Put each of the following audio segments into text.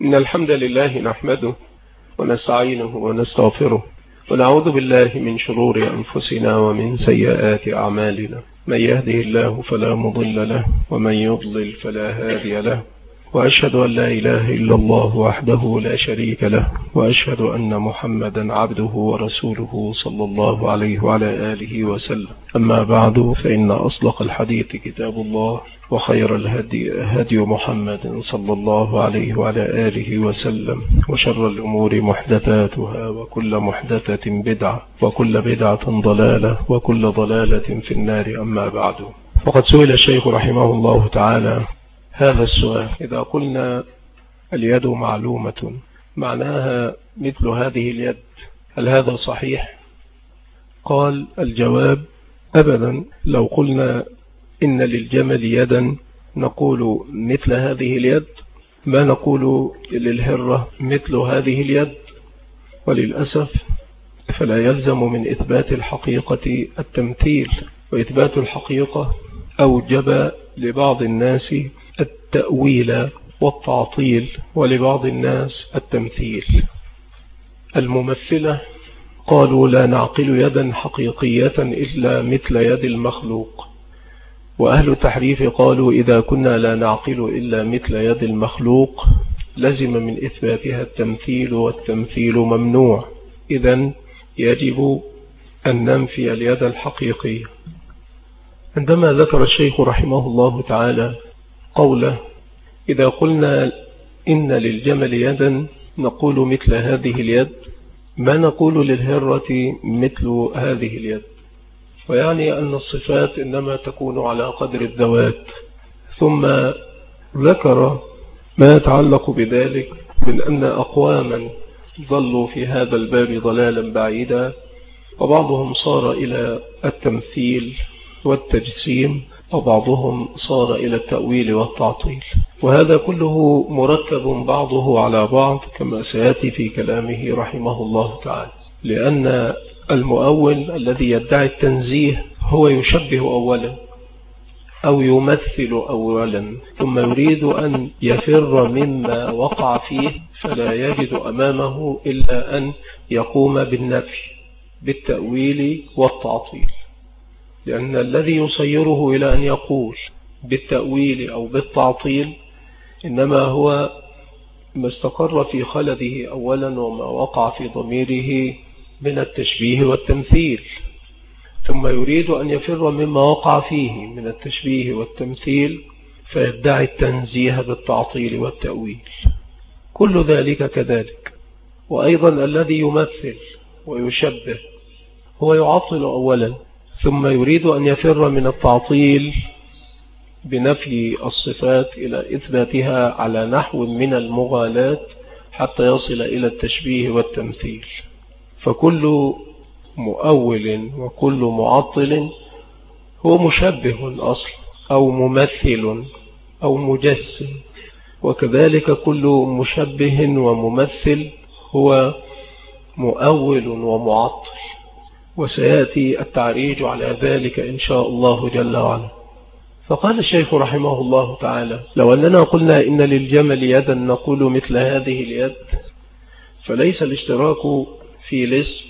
إن الحمد لله نحمده ونستعينه ونستغفره ونعوذ بالله من شرور أنفسنا ومن سيئات أعمالنا. من يهده الله فلا مضل له ومن يضلل فلا هادي له، وأشهد أن لا إله إلا الله وحده لا شريك له، وأشهد أن محمدا عبده ورسوله صلى الله عليه وعلى آله وسلم. أما بعد، فإن أصدق الحديث كتاب الله، وخير الهدي هدي محمد صلى الله عليه وعلى آله وسلم، وشر الأمور محدثاتها، وكل محدثة بدعة، وكل بدعة ضلالة، وكل ضلالة في النار. أما بعد، فقد سئل الشيخ رحمه الله تعالى هذا السؤال: إذا قلنا اليد معلومة معناها مثل هذه اليد، هل هذا صحيح؟ قال: الجواب: أبدا. لو قلنا إن للجمل يدا نقول مثل هذه اليد، ما نقول للهرة مثل هذه اليد. وللأسف فلا يلزم من إثبات الحقيقة التمثيل، وإثبات الحقيقة أوجب لبعض الناس التأويل والتعطيل، ولبعض الناس التمثيل. الممثلة قالوا: لا نعقل يدا حقيقية إلا مثل يد المخلوق. وأهل التحريف قالوا: إذا كنا لا نعقل إلا مثل يد المخلوق لزم من إثباتها التمثيل، والتمثيل ممنوع. إذن يجب أن ننفي اليد الحقيقية. عندما ذكر الشيخ رحمه الله تعالى قوله: إذا قلنا إن للجمل يدا نقول مثل هذه اليد، ما نقول للهرة مثل هذه اليد. ويعني أن الصفات إنما تكون على قدر الذوات. ثم ذكر ما يتعلق بذلك من أن أقواما ضلوا في هذا الباب ضلالا بعيدا، وبعضهم صار إلى التمثيل والتجسيم، وبعضهم صار إلى التأويل والتعطيل. وهذا كله مركب بعضه على بعض كما سيأتي في كلامه رحمه الله تعالى. لأن المؤول الذي يدعي التنزيه هو يشبه أولا أو يمثل أولا، ثم يريد أن يفر مما وقع فيه، فلا يجد أمامه إلا أن يقوم بالنفي بالتأويل والتعطيل. لأن الذي يصيره إلى أن يقول بالتأويل أو بالتعطيل إنما هو ما استقر في خلده أولا، وما وقع في ضميره من التشبيه والتمثيل، ثم يريد أن يفر مما وقع فيه من التشبيه والتمثيل فيدعي التنزيه بالتعطيل والتأويل. كل ذلك كذلك. وأيضا الذي يمثل ويشبه هو يعطل أولا، ثم يريد أن يفر من التعطيل بنفي الصفات إلى إثباتها على نحو من المغالاة حتى يصل إلى التشبيه والتمثيل. فكل مؤول وكل معطل هو مشبه أصلا أو ممثل أو مجسم، وكذلك كل مشبه وممثل هو مؤول ومعطل. وسيأتي التعريج على ذلك إن شاء الله جل وعلا. فقال الشيخ رحمه الله تعالى: لو أننا قلنا إن للجمل يدا نقول مثل هذه اليد، فليس الاشتراك في الاسم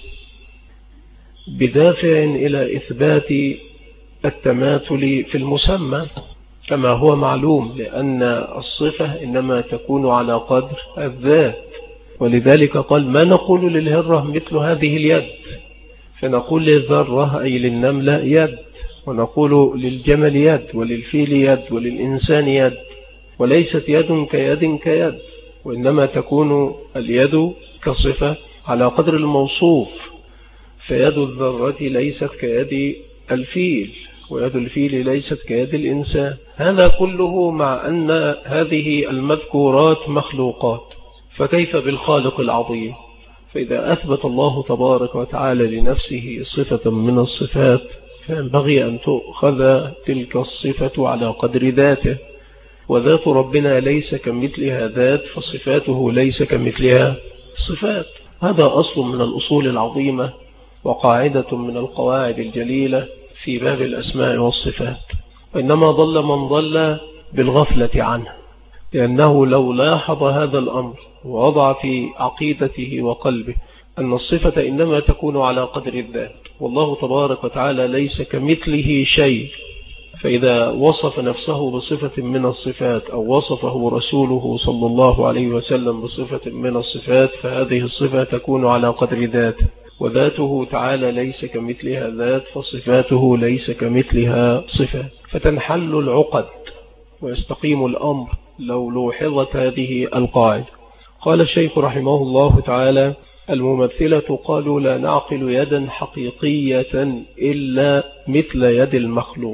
بدافع إلى إثبات التماثل في المسمى كما هو معلوم، لأن الصفة إنما تكون على قدر الذات. ولذلك قال: ما نقول للهرة مثل هذه اليد، فنقول للذرة أي للنملة يد، ونقول للجمل يد، وللفيل يد، وللإنسان يد. وليست يد كيد كيد، وإنما تكون اليد كصفة على قدر الموصوف. فيد الذرة ليست كيد الفيل، ويد الفيل ليست كيد الإنسان. هذا كله مع أن هذه المذكورات مخلوقات، فكيف بالخالق العظيم؟ فإذا أثبت الله تبارك وتعالى لنفسه صفة من الصفات فينبغي أن تؤخذ تلك الصفة على قدر ذاته. وذات ربنا ليس كمثلها ذات، فصفاته ليس كمثلها صفات. هذا أصل من الأصول العظيمة وقاعدة من القواعد الجليلة في باب الأسماء والصفات، وإنما ضل من ضل بالغفلة عنه. لأنه لو لاحظ هذا الأمر ووضع في عقيدته وقلبه أن الصفة إنما تكون على قدر الذات، والله تبارك وتعالى ليس كمثله شيء، فإذا وصف نفسه بصفة من الصفات أو وصفه رسوله صلى الله عليه وسلم بصفة من الصفات، فهذه الصفة تكون على قدر ذاته، وذاته تعالى ليس كمثلها ذات، فصفاته ليس كمثلها صفات، فتنحل العقد ويستقيم الأمر لو لوحظت هذه القاعدة. قال الشيخ رحمه الله تعالى: الممثلة قالوا لا نعقل يدا حقيقية إلا مثل يد المخلوق.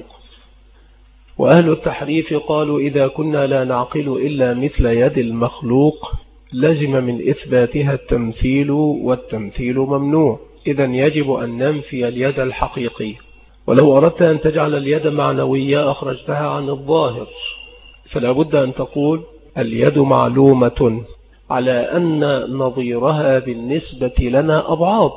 وأهل التحريف قالوا إذا كنا لا نعقل إلا مثل يد المخلوق لزم من إثباتها التمثيل، والتمثيل ممنوع، إذن يجب أن ننفي اليد الحقيقية. ولو أردت أن تجعل اليد معنوية أخرجتها عن الظاهر، فلا بد أن تقول اليد معلومة على أن نظيرها بالنسبة لنا أبعاد،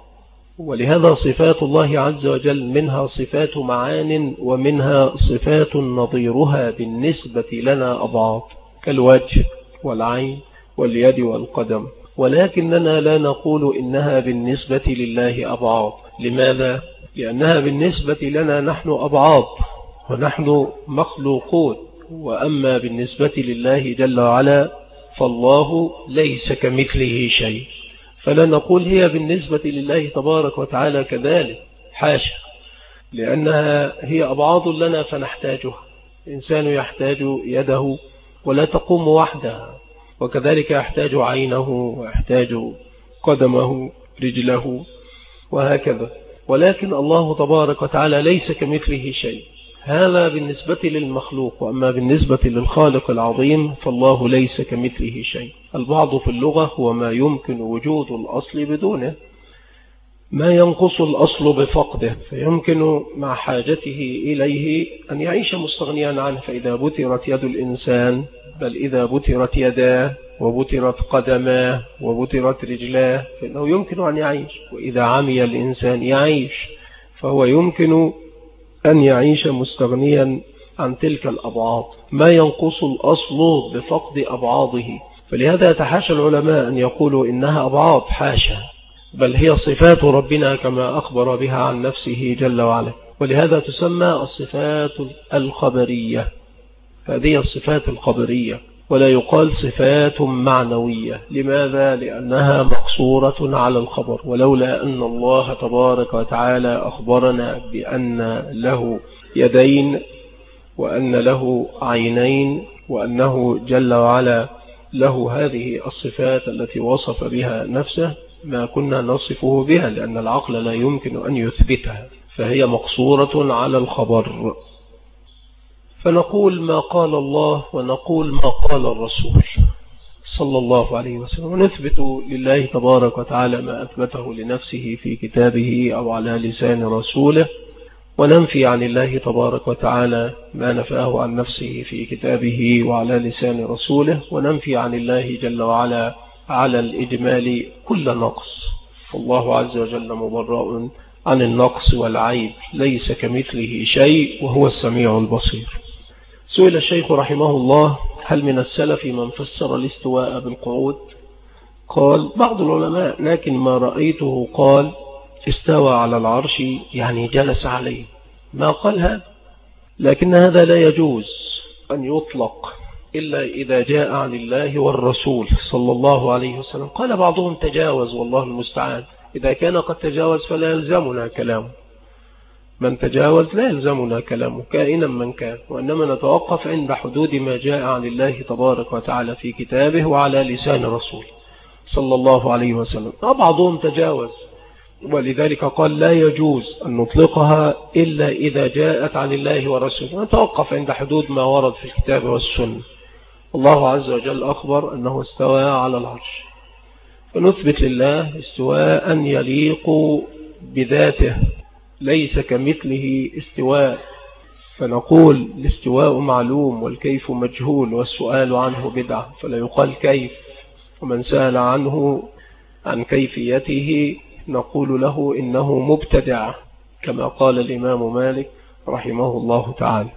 ولهذا صفات الله عز وجل منها صفات معان ومنها صفات نظيرها بالنسبة لنا أبعاد، كالوجه والعين واليد والقدم، ولكننا لا نقول إنها بالنسبة لله أبعاد. لماذا؟ لأنها بالنسبة لنا نحن أبعاد ونحن مخلوقون، وأما بالنسبة لله جل وعلا فالله ليس كمثله شيء، فلا نقول هي بالنسبة لله تبارك وتعالى كذلك، حاشا، لأنها هي أبعاد لنا فنحتاجها. الإنسان يحتاج يده ولا تقوم وحدها، وكذلك يحتاج عينه ويحتاج قدمه رجله وهكذا، ولكن الله تبارك وتعالى ليس كمثله شيء. هذا بالنسبة للمخلوق، وأما بالنسبة للخالق العظيم فالله ليس كمثله شيء. البعض في اللغة هو ما يمكن وجود الأصل بدونه، ما ينقص الأصل بفقده، فيمكن مع حاجته إليه أن يعيش مستغنيا عنه. فإذا بترت يد الإنسان، بل إذا بترت يداه وبترت قدماه وبترت رجلاه، فإنه يمكن أن يعيش. وإذا عمي الإنسان يعيش، فهو يمكن أن يعيش مستغنيا عن تلك الأبعاد، ما ينقص الأصل بفقد أبعاضه. فلهذا يتحاشى العلماء أن يقولوا إنها أبعاد، حاشا، بل هي صفات ربنا كما أخبر بها عن نفسه جل وعلا. ولهذا تسمى الصفات الخبرية، هذه الصفات الخبرية، ولا يقال صفات معنوية. لماذا؟ لأنها مقصورة على الخبر، ولولا أن الله تبارك وتعالى أخبرنا بأن له يدين وأن له عينين وأنه جل وعلا له هذه الصفات التي وصف بها نفسه، ما كنا نصفه بها، لأن العقل لا يمكن أن يثبتها، فهي مقصورة على الخبر. فنقول ما قال الله ونقول ما قال الرسول صلى الله عليه وسلم، ونثبت لله تبارك وتعالى ما أثبته لنفسه في كتابه أو على لسان رسوله، وننفي عن الله تبارك وتعالى ما نفاه عن نفسه في كتابه وعلى لسان رسوله، وننفي عن الله جل وعلا على الإجمال كل نقص، فالله عز وجل مبرأ عن النقص والعيب، ليس كمثله شيء وهو السميع البصير. سئل الشيخ رحمه الله: هل من السلف من فسر الاستواء بالقعود؟ قال بعض العلماء، لكن ما رأيته قال استوى على العرش يعني جلس عليه، ما قال هذا، لكن هذا لا يجوز أن يطلق إلا إذا جاء عن الله والرسول صلى الله عليه وسلم. قال بعضهم تجاوز، والله المستعان، إذا كان قد تجاوز فلا يلزمنا كلامه، من تجاوز لا يلزمنا كلامه كائنا من كان، وإنما نتوقف عند حدود ما جاء عن الله تبارك وتعالى في كتابه وعلى لسان رسول صلى الله عليه وسلم. بعضهم تجاوز، ولذلك قال لا يجوز أن نطلقها إلا إذا جاءت عن الله ورسوله، نتوقف عند حدود ما ورد في الكتاب والسنة. الله عز وجل أخبر أنه استوى على العرش، فنثبت لله استواء يليق بذاته، ليس كمثله استواء، فنقول الاستواء معلوم والكيف مجهول والسؤال عنه بدعة، فلا يقال كيف، ومن سأل عنه عن كيفيته نقول له إنه مبتدع، كما قال الإمام مالك رحمه الله تعالى.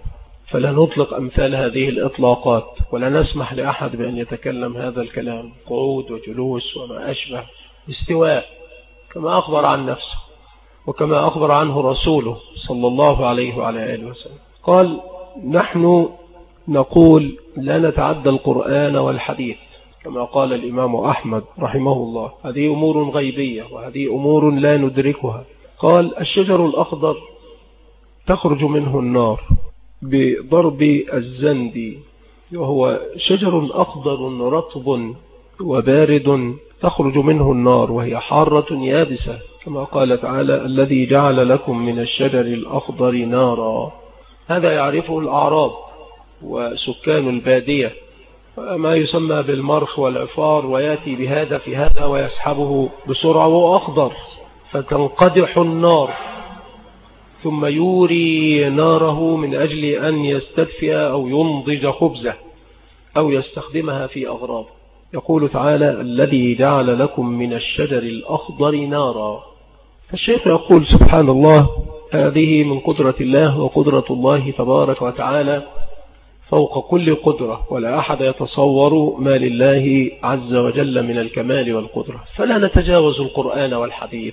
فلا نطلق أمثال هذه الإطلاقات، ولا نسمح لأحد بأن يتكلم هذا الكلام، قعود وجلوس وما أشبه، استواء كما أخبر عن نفسه وكما أخبر عنه رسوله صلى الله عليه وعلى آله وسلم. قال: نحن نقول لا نتعدى القرآن والحديث، كما قال الإمام أحمد رحمه الله. هذه أمور غيبية وهذه أمور لا ندركها. قال: الشجر الأخضر تخرج منه النار بضرب الزند، وهو شجر أخضر رطب وبارد تخرج منه النار وهي حارة يابسة، كما قال تعالى: الذي جعل لكم من الشجر الأخضر نارا. هذا يعرفه الأعراب وسكان البادية، ما يسمى بالمرخ والعفار، ويأتي بهذا في هذا ويسحبه بسرعة وأخضر، فتنقدح النار ثم يوري ناره من أجل أن يستدفئ أو ينضج خبزه أو يستخدمها في أغراض. يقول تعالى: الذي جعل لكم من الشجر الأخضر نارا. فالشيخ يقول: سبحان الله، هذه من قدرة الله، وقدرة الله تبارك وتعالى فوق كل قدرة، ولا أحد يتصور ما لله عز وجل من الكمال والقدرة. فلا نتجاوز القرآن والحديث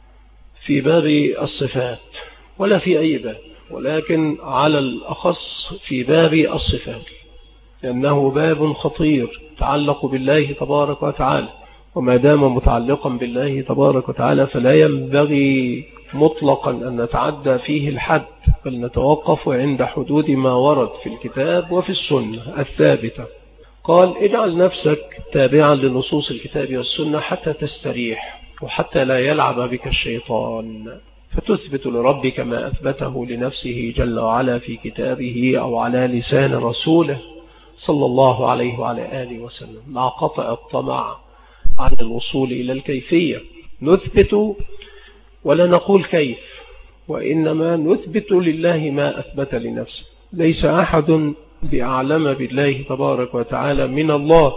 في باب الصفات ولا في أي باب، ولكن على الأخص في باب الصفات، لأنه باب خطير يتعلق بالله تبارك وتعالى، وما دام متعلقا بالله تبارك وتعالى فلا ينبغي مطلقا أن نتعدى فيه الحد، بل نتوقف عند حدود ما ورد في الكتاب وفي السنة الثابتة. قال: اجعل نفسك تابعا لنصوص الكتاب والسنة حتى تستريح، وحتى لا يلعب بك الشيطان، فتثبت لربك ما أثبته لنفسه جل وعلا في كتابه أو على لسان رسوله صلى الله عليه وعلى آله وسلم، مع قطع الطمع عن الوصول إلى الكيفية. نثبت ولا نقول كيف، وإنما نثبت لله ما أثبت لنفسه. ليس أحد بأعلم بالله تبارك وتعالى من الله،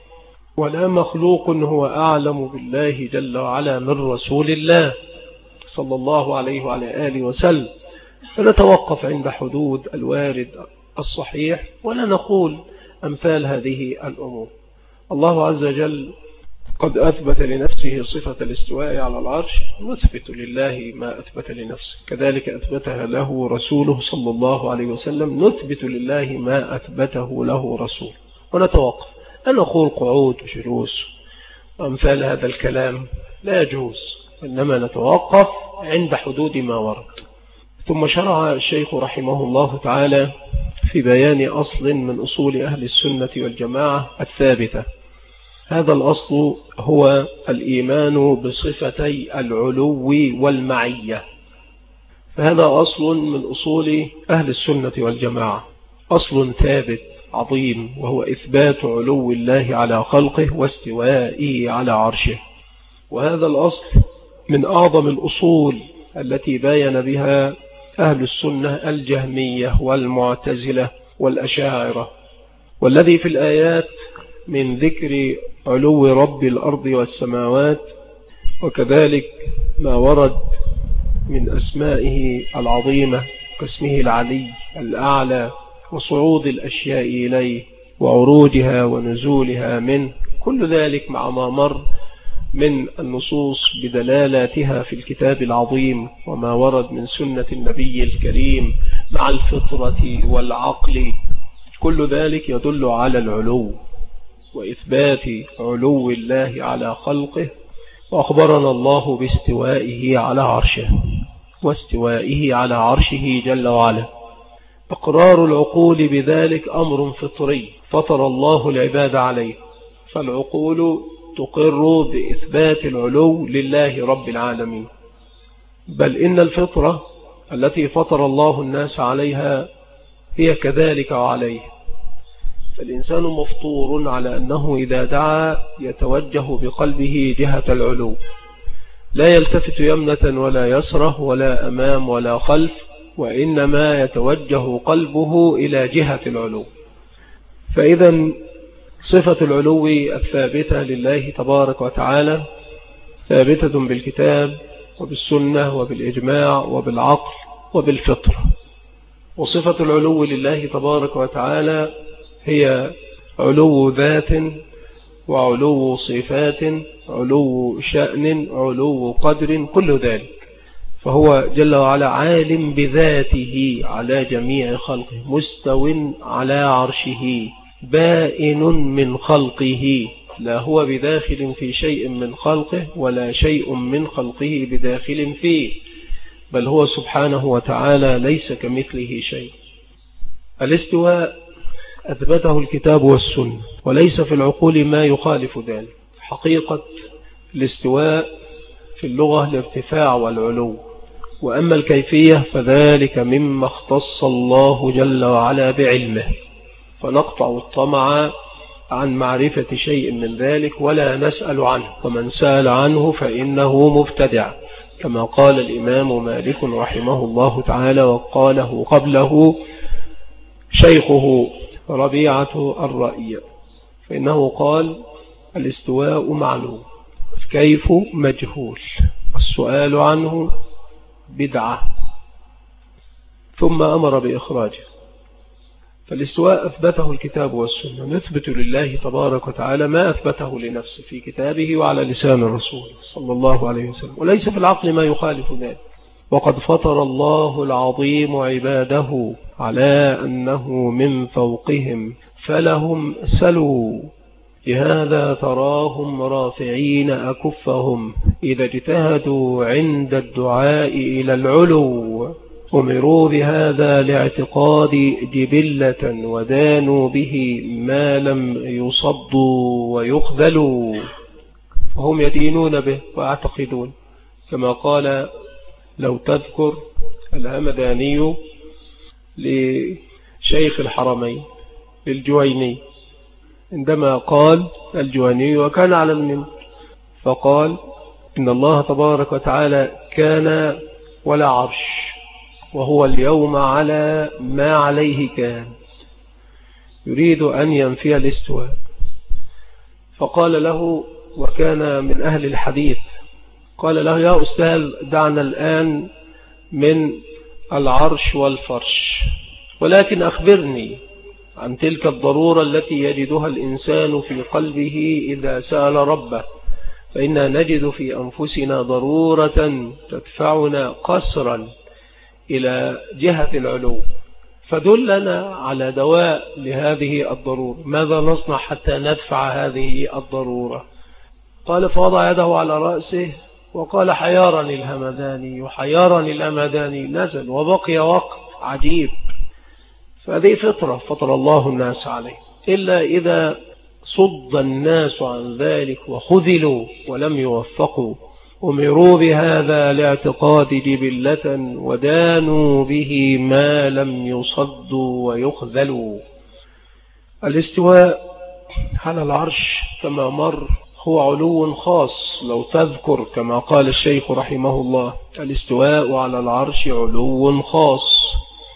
ولا مخلوق هو أعلم بالله جل وعلا من رسول الله صلى الله عليه وعلى آله وسلم. فنتوقف عند حدود الوارد الصحيح، ولا نقول أمثال هذه الأمور. الله عز وجل قد أثبت لنفسه صفة الاستواء على العرش، نثبت لله ما أثبت لنفسه، كذلك أثبتها له رسوله صلى الله عليه وسلم، نثبت لله ما أثبته له رسول. ونتوقف أن نقول قعود وجلوس وأمثال هذا الكلام لا يجوز، إنما نتوقف عند حدود ما ورد. ثم شرع الشيخ رحمه الله تعالى في بيان أصل من أصول أهل السنة والجماعة الثابتة. هذا الأصل هو الإيمان بصفتي العلو والمعية. فهذا أصل من أصول أهل السنة والجماعة، أصل ثابت عظيم، وهو إثبات علو الله على خلقه واستوائه على عرشه. وهذا الأصل من أعظم الأصول التي باين بها أهل السنة الجهمية والمعتزلة والأشاعرة، والذي في الآيات من ذكر علو رب الأرض والسماوات، وكذلك ما ورد من أسمائه العظيمة كاسمه العلي الأعلى، وصعود الأشياء إليه وعروجها ونزولها منه، كل ذلك مع ما مر من النصوص بدلالاتها في الكتاب العظيم، وما ورد من سنة النبي الكريم مع الفطرة والعقل، كل ذلك يدل على العلو وإثبات علو الله على خلقه. وأخبرنا الله باستوائه على عرشه واستوائه على عرشه جل وعلا. إقرار العقول بذلك أمر فطري فطر الله العباد عليه، فالعقول تقر بإثبات العلو لله رب العالمين. بل إن الفطرة التي فطر الله الناس عليها هي كذلك وعليه. فالإنسان مفطور على أنه إذا دعا يتوجه بقلبه جهة العلو، لا يلتفت يمنة ولا يسره ولا أمام ولا خلف، وإنما يتوجه قلبه إلى جهة العلو. فإذا صفة العلو الثابتة لله تبارك وتعالى ثابتة بالكتاب وبالسنة وبالإجماع وبالعقل وبالفطرة. وصفة العلو لله تبارك وتعالى هي علو ذات وعلو صفات، علو شأن، علو قدر، كل ذلك. فهو جل وعلا عالم بذاته على جميع خلقه، مستو على عرشه، بائن من خلقه، لا هو بداخل في شيء من خلقه ولا شيء من خلقه بداخل فيه، بل هو سبحانه وتعالى ليس كمثله شيء. الاستواء أثبته الكتاب والسنة، وليس في العقول ما يخالف ذلك. حقيقة الاستواء في اللغة الارتفاع والعلو، وأما الكيفية فذلك مما اختص الله جل وعلا بعلمه، فنقطع الطمع عن معرفة شيء من ذلك ولا نسأل عنه، ومن سأل عنه فإنه مبتدع، كما قال الإمام مالك رحمه الله تعالى، وقاله قبله شيخه ربيعة الرأي، فإنه قال الاستواء معلوم، الكيف مجهول، السؤال عنه بدعة، ثم أمر بإخراجه. فالاستواء أثبته الكتاب والسنة، نثبت لله تبارك وتعالى ما أثبته لنفسه في كتابه وعلى لسان الرسول صلى الله عليه وسلم، وليس في العقل ما يخالف ذلك. وقد فطر الله العظيم عباده على أنه من فوقهم فلهم سلوا، لهذا تراهم رافعين أكفهم إذا اجتهدوا عند الدعاء إلى العلو، أمروا بهذا لاعتقاد جبلة ودانوا به ما لم يصدوا ويخذلوا، وهم يدينون به ويعتقدون، كما قال لو تذكر الهمداني لشيخ الحرمين للجويني، عندما قال الجويني وكان على المنبر فقال إن الله تبارك وتعالى كان ولا عرش، وهو اليوم على ما عليه كان، يريد أن ينفي الاستواء. فقال له، وكان من أهل الحديث، قال له يا أستاذ دعنا الآن من العرش والفرش، ولكن أخبرني عن تلك الضرورة التي يجدها الإنسان في قلبه إذا سأل ربه، فإننا نجد في أنفسنا ضرورة تدفعنا قسرا إلى جهة العلو، فدلنا على دواء لهذه الضرورة، ماذا نصنع حتى ندفع هذه الضرورة؟ قال فوضع يده على رأسه وقال حيارني الهمداني وحيارني الأمداني، نزل وبقي وقت عجيب. فهذه فطرة فطر الله الناس عليه، إلا إذا صد الناس عن ذلك وخذلوا ولم يوفقوا، أمروا بهذا لاعتقاد جبلة ودانوا به ما لم يصدوا ويخذلوا. الاستواء على العرش كما مر هو علو خاص، لو تذكر كما قال الشيخ رحمه الله الاستواء على العرش علو خاص،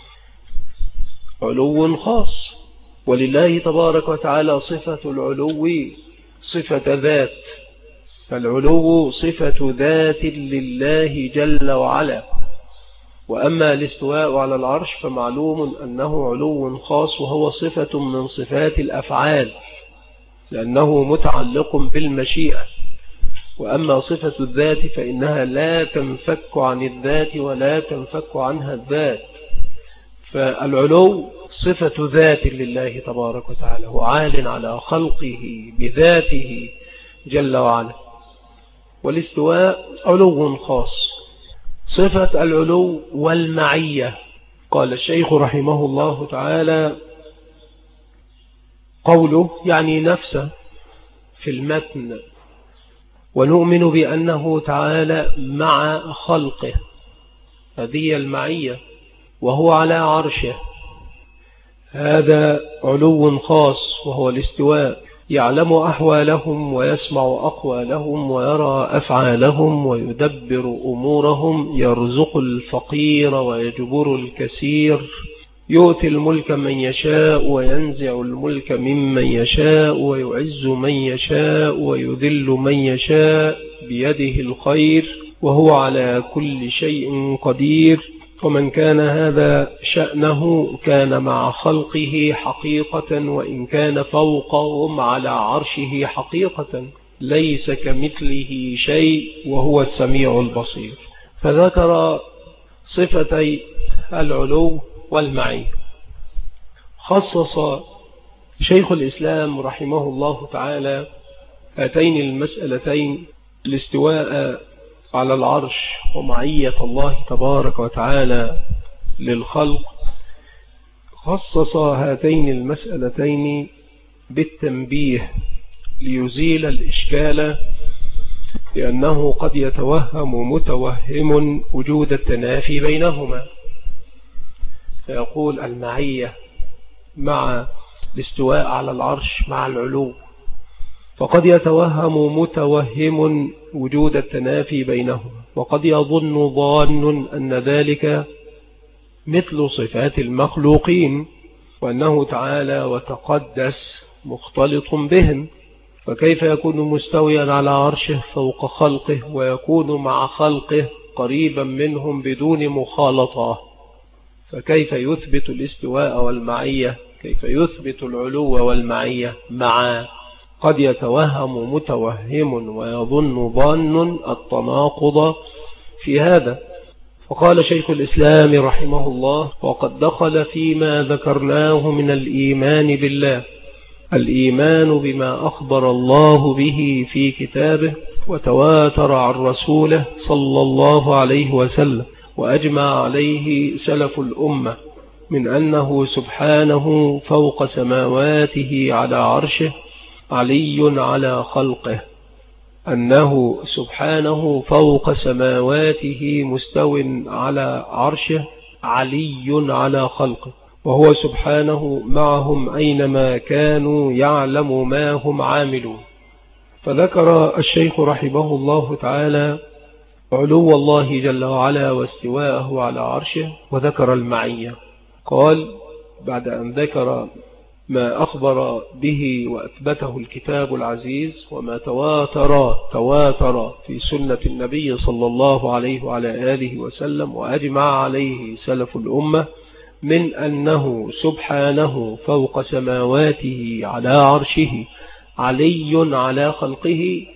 علو خاص، ولله تبارك وتعالى صفة العلو صفة ذات، فالعلو صفة ذات لله جل وعلا. وأما الاستواء على العرش فمعلوم أنه علو خاص، وهو صفة من صفات الأفعال لأنه متعلق بالمشيئة. وأما صفة الذات فإنها لا تنفك عن الذات ولا تنفك عنها الذات، فالعلو صفة ذات لله تبارك وتعالى، هو عال على خلقه بذاته جل وعلا. والاستواء علو خاص، صفة العلو والمعية. قال الشيخ رحمه الله تعالى قوله يعني نفسه في المتن، ونؤمن بأنه تعالى مع خلقه، هذه المعية، وهو على عرشه، هذا علو خاص وهو الاستواء، يعلم أحوالهم ويسمع أقوالهم ويرى أفعالهم ويدبر أمورهم، يرزق الفقير ويجبر الكثير، يؤتي الملك من يشاء وينزع الملك ممن يشاء، ويعز من يشاء ويذل من يشاء، بيده الخير وهو على كل شيء قدير، ومن كان هذا شأنه كان مع خلقه حقيقة، وإن كان فوقهم على عرشه حقيقة، ليس كمثله شيء وهو السميع البصير. فذكر صفتي العلو والمعية. خصص شيخ الإسلام رحمه الله تعالى هاتين المسألتين، الاستواء على العرش ومعية الله تبارك وتعالى للخلق، خصص هاتين المسألتين بالتنبيه ليزيل الإشكال، لأنه قد يتوهم متوهم وجود التنافي بينهما، فيقول المعية مع الاستواء على العرش مع العلو، فقد يتوهم متوهم وجود التنافي بينهما، وقد يظن ظان أن ذلك مثل صفات المخلوقين، وأنه تعالى وتقدس مختلط بهم، فكيف يكون مستويا على عرشه فوق خلقه ويكون مع خلقه قريبا منهم بدون مخالطة؟ فكيف يثبت الاستواء والمعية؟ كيف يثبت العلو والمعية مع؟ قد يتوهم متوهم ويظن ظان التناقض في هذا. فقال شيخ الإسلام رحمه الله: وقد دخل فيما ذكرناه من الإيمان بالله الإيمان بما أخبر الله به في كتابه وتواتر عن رسوله صلى الله عليه وسلم وأجمع عليه سلف الأمة من أنه سبحانه فوق سماواته على عرشه علي على خلقه، أنه سبحانه فوق سماواته مستو على عرشه علي على خلقه، وهو سبحانه معهم أينما كانوا يعلم ما هم عاملون. فذكر الشيخ رحمه الله تعالى علو الله جل وعلا واستواءه على عرشه، وذكر المعية. قال بعد أن ذكر ما أخبر به وأثبته الكتاب العزيز وما تواتر في سنة النبي صلى الله عليه وعلى آله وسلم وأجمع عليه سلف الأمة من أنه سبحانه فوق سماواته على عرشه علي على خلقه،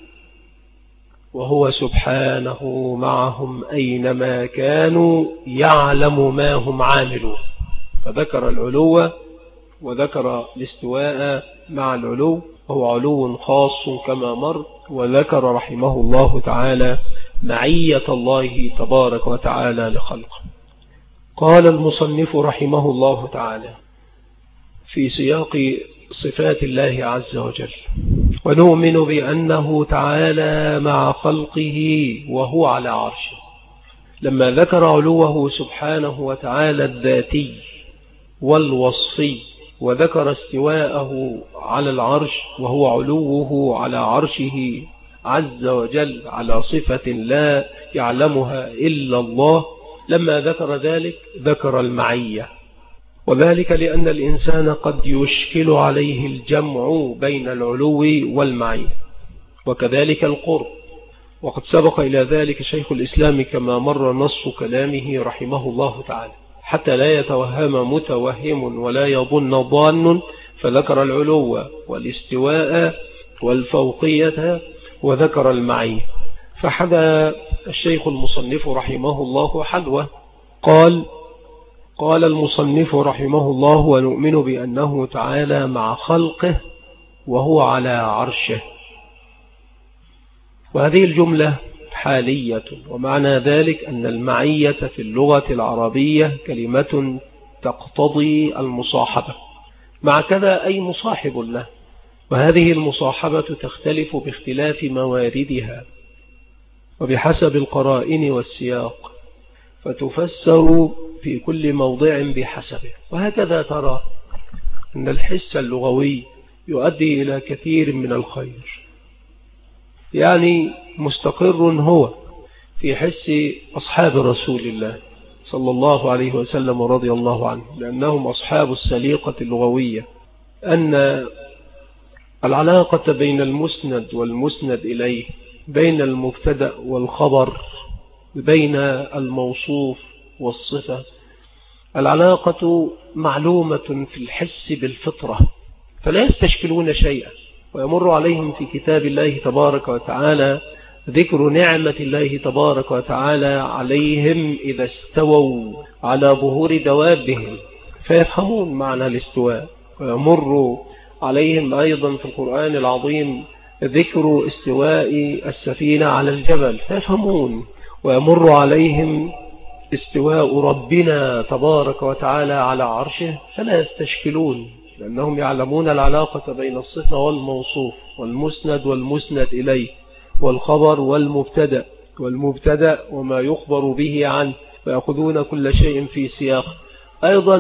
وهو سبحانه معهم أينما كانوا يعلم ما هم عاملون. فذكر العلو وذكر الاستواء مع العلو، وهو علو خاص كما مر، وذكر رحمه الله تعالى معية الله تبارك وتعالى لخلقه. قال المصنف رحمه الله تعالى في سياق صفات الله عز وجل: ونؤمن بأنه تعالى مع خلقه وهو على عرشه. لما ذكر علوه سبحانه وتعالى الذاتي والوصفي، وذكر استواءه على العرش وهو علوه على عرشه عز وجل على صفة لا يعلمها إلا الله، لما ذكر ذلك ذكر المعية، وذلك لأن الإنسان قد يشكل عليه الجمع بين العلو والمعية، وكذلك القرب. وقد سبق إلى ذلك شيخ الإسلام كما مر نص كلامه رحمه الله تعالى، حتى لا يتوهم متوهم ولا يظن ظان، فذكر العلو والاستواء والفوقية وذكر المعية. فحدى الشيخ المصنف رحمه الله حدوة. قال المصنف رحمه الله: ونؤمن بأنه تعالى مع خلقه وهو على عرشه. وهذه الجملة حالية، ومعنى ذلك أن المعية في اللغة العربية كلمة تقتضي المصاحبة، مع كذا أي مصاحب له، وهذه المصاحبة تختلف باختلاف مواردها وبحسب القرائن والسياق، فتفسر في كل موضع بحسبه. وهكذا ترى أن الحس اللغوي يؤدي إلى كثير من الخير، يعني مستقر هو في حس أصحاب رسول الله صلى الله عليه وسلم ورضي الله عنه، لأنهم أصحاب السليقة اللغوية، أن العلاقة بين المسند والمسند إليه، بين المبتدأ والخبر، بين الموصوف والصفة العلاقة معلومة في الحس بالفطرة، فلا يستشكلون شيئا، ويمر عليهم في كتاب الله تبارك وتعالى ذكر نعمة الله تبارك وتعالى عليهم إذا استووا على ظهور دوابهم فيفهمون معنى الاستواء. ويمر عليهم أيضا في القرآن العظيم ذكر استواء السفينة على الجبل فيفهمون. ويمر عليهم استواء ربنا تبارك وتعالى على عرشه فلا يستشكلون، لأنهم يعلمون العلاقة بين الصفة والموصوف والمسند والمسند إليه والخبر والمبتدأ وما يخبر به عنه، فيأخذون كل شيء في سياق. أيضا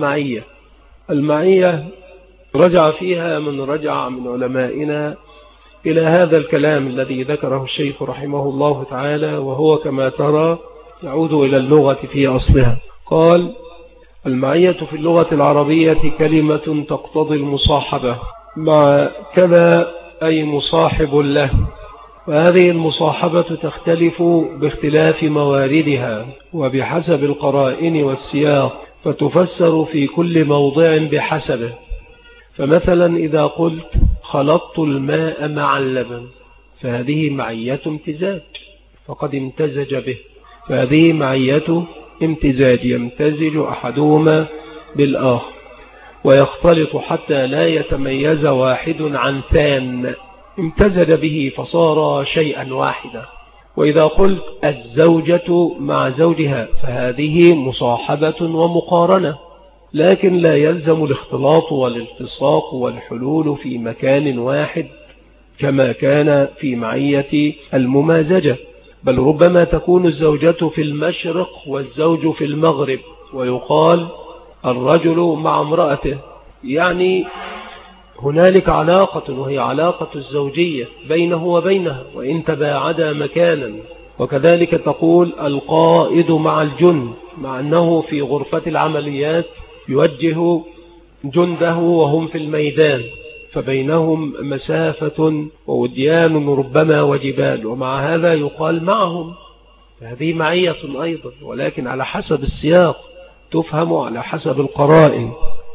المعية رجع فيها من رجع من علمائنا إلى هذا الكلام الذي ذكره الشيخ رحمه الله تعالى، وهو كما ترى يعود إلى اللغة في أصلها. قال: المعية في اللغة العربية كلمة تقتضي المصاحبة مع كذا أي مصاحب له، وهذه المصاحبة تختلف باختلاف مواردها وبحسب القرائن والسياق، فتفسر في كل موضع بحسبه. فمثلا إذا قلت خلطت الماء مع اللبن فهذه معية امتزاج، فقد امتزج به، فهذه معية امتزاج يمتزج أحدهما بالآخر ويختلط حتى لا يتميز واحد عن ثان، امتزج به فصار شيئا واحدا. وإذا قلت الزوجة مع زوجها فهذه مصاحبة ومقارنة، لكن لا يلزم الاختلاط والالتصاق والحلول في مكان واحد كما كان في معية الممازجة، بل ربما تكون الزوجة في المشرق والزوج في المغرب، ويقال الرجل مع امرأته، يعني هنالك علاقة وهي علاقة الزوجية بينه وبينها وإن تباعدا مكانا. وكذلك تقول القائد مع الجند، مع أنه في غرفة العمليات يوجه جنده وهم في الميدان، فبينهم مسافة ووديان ربما وجبال، ومع هذا يقال معهم، فهذه معية أيضا، ولكن على حسب السياق تفهم على حسب القرائن.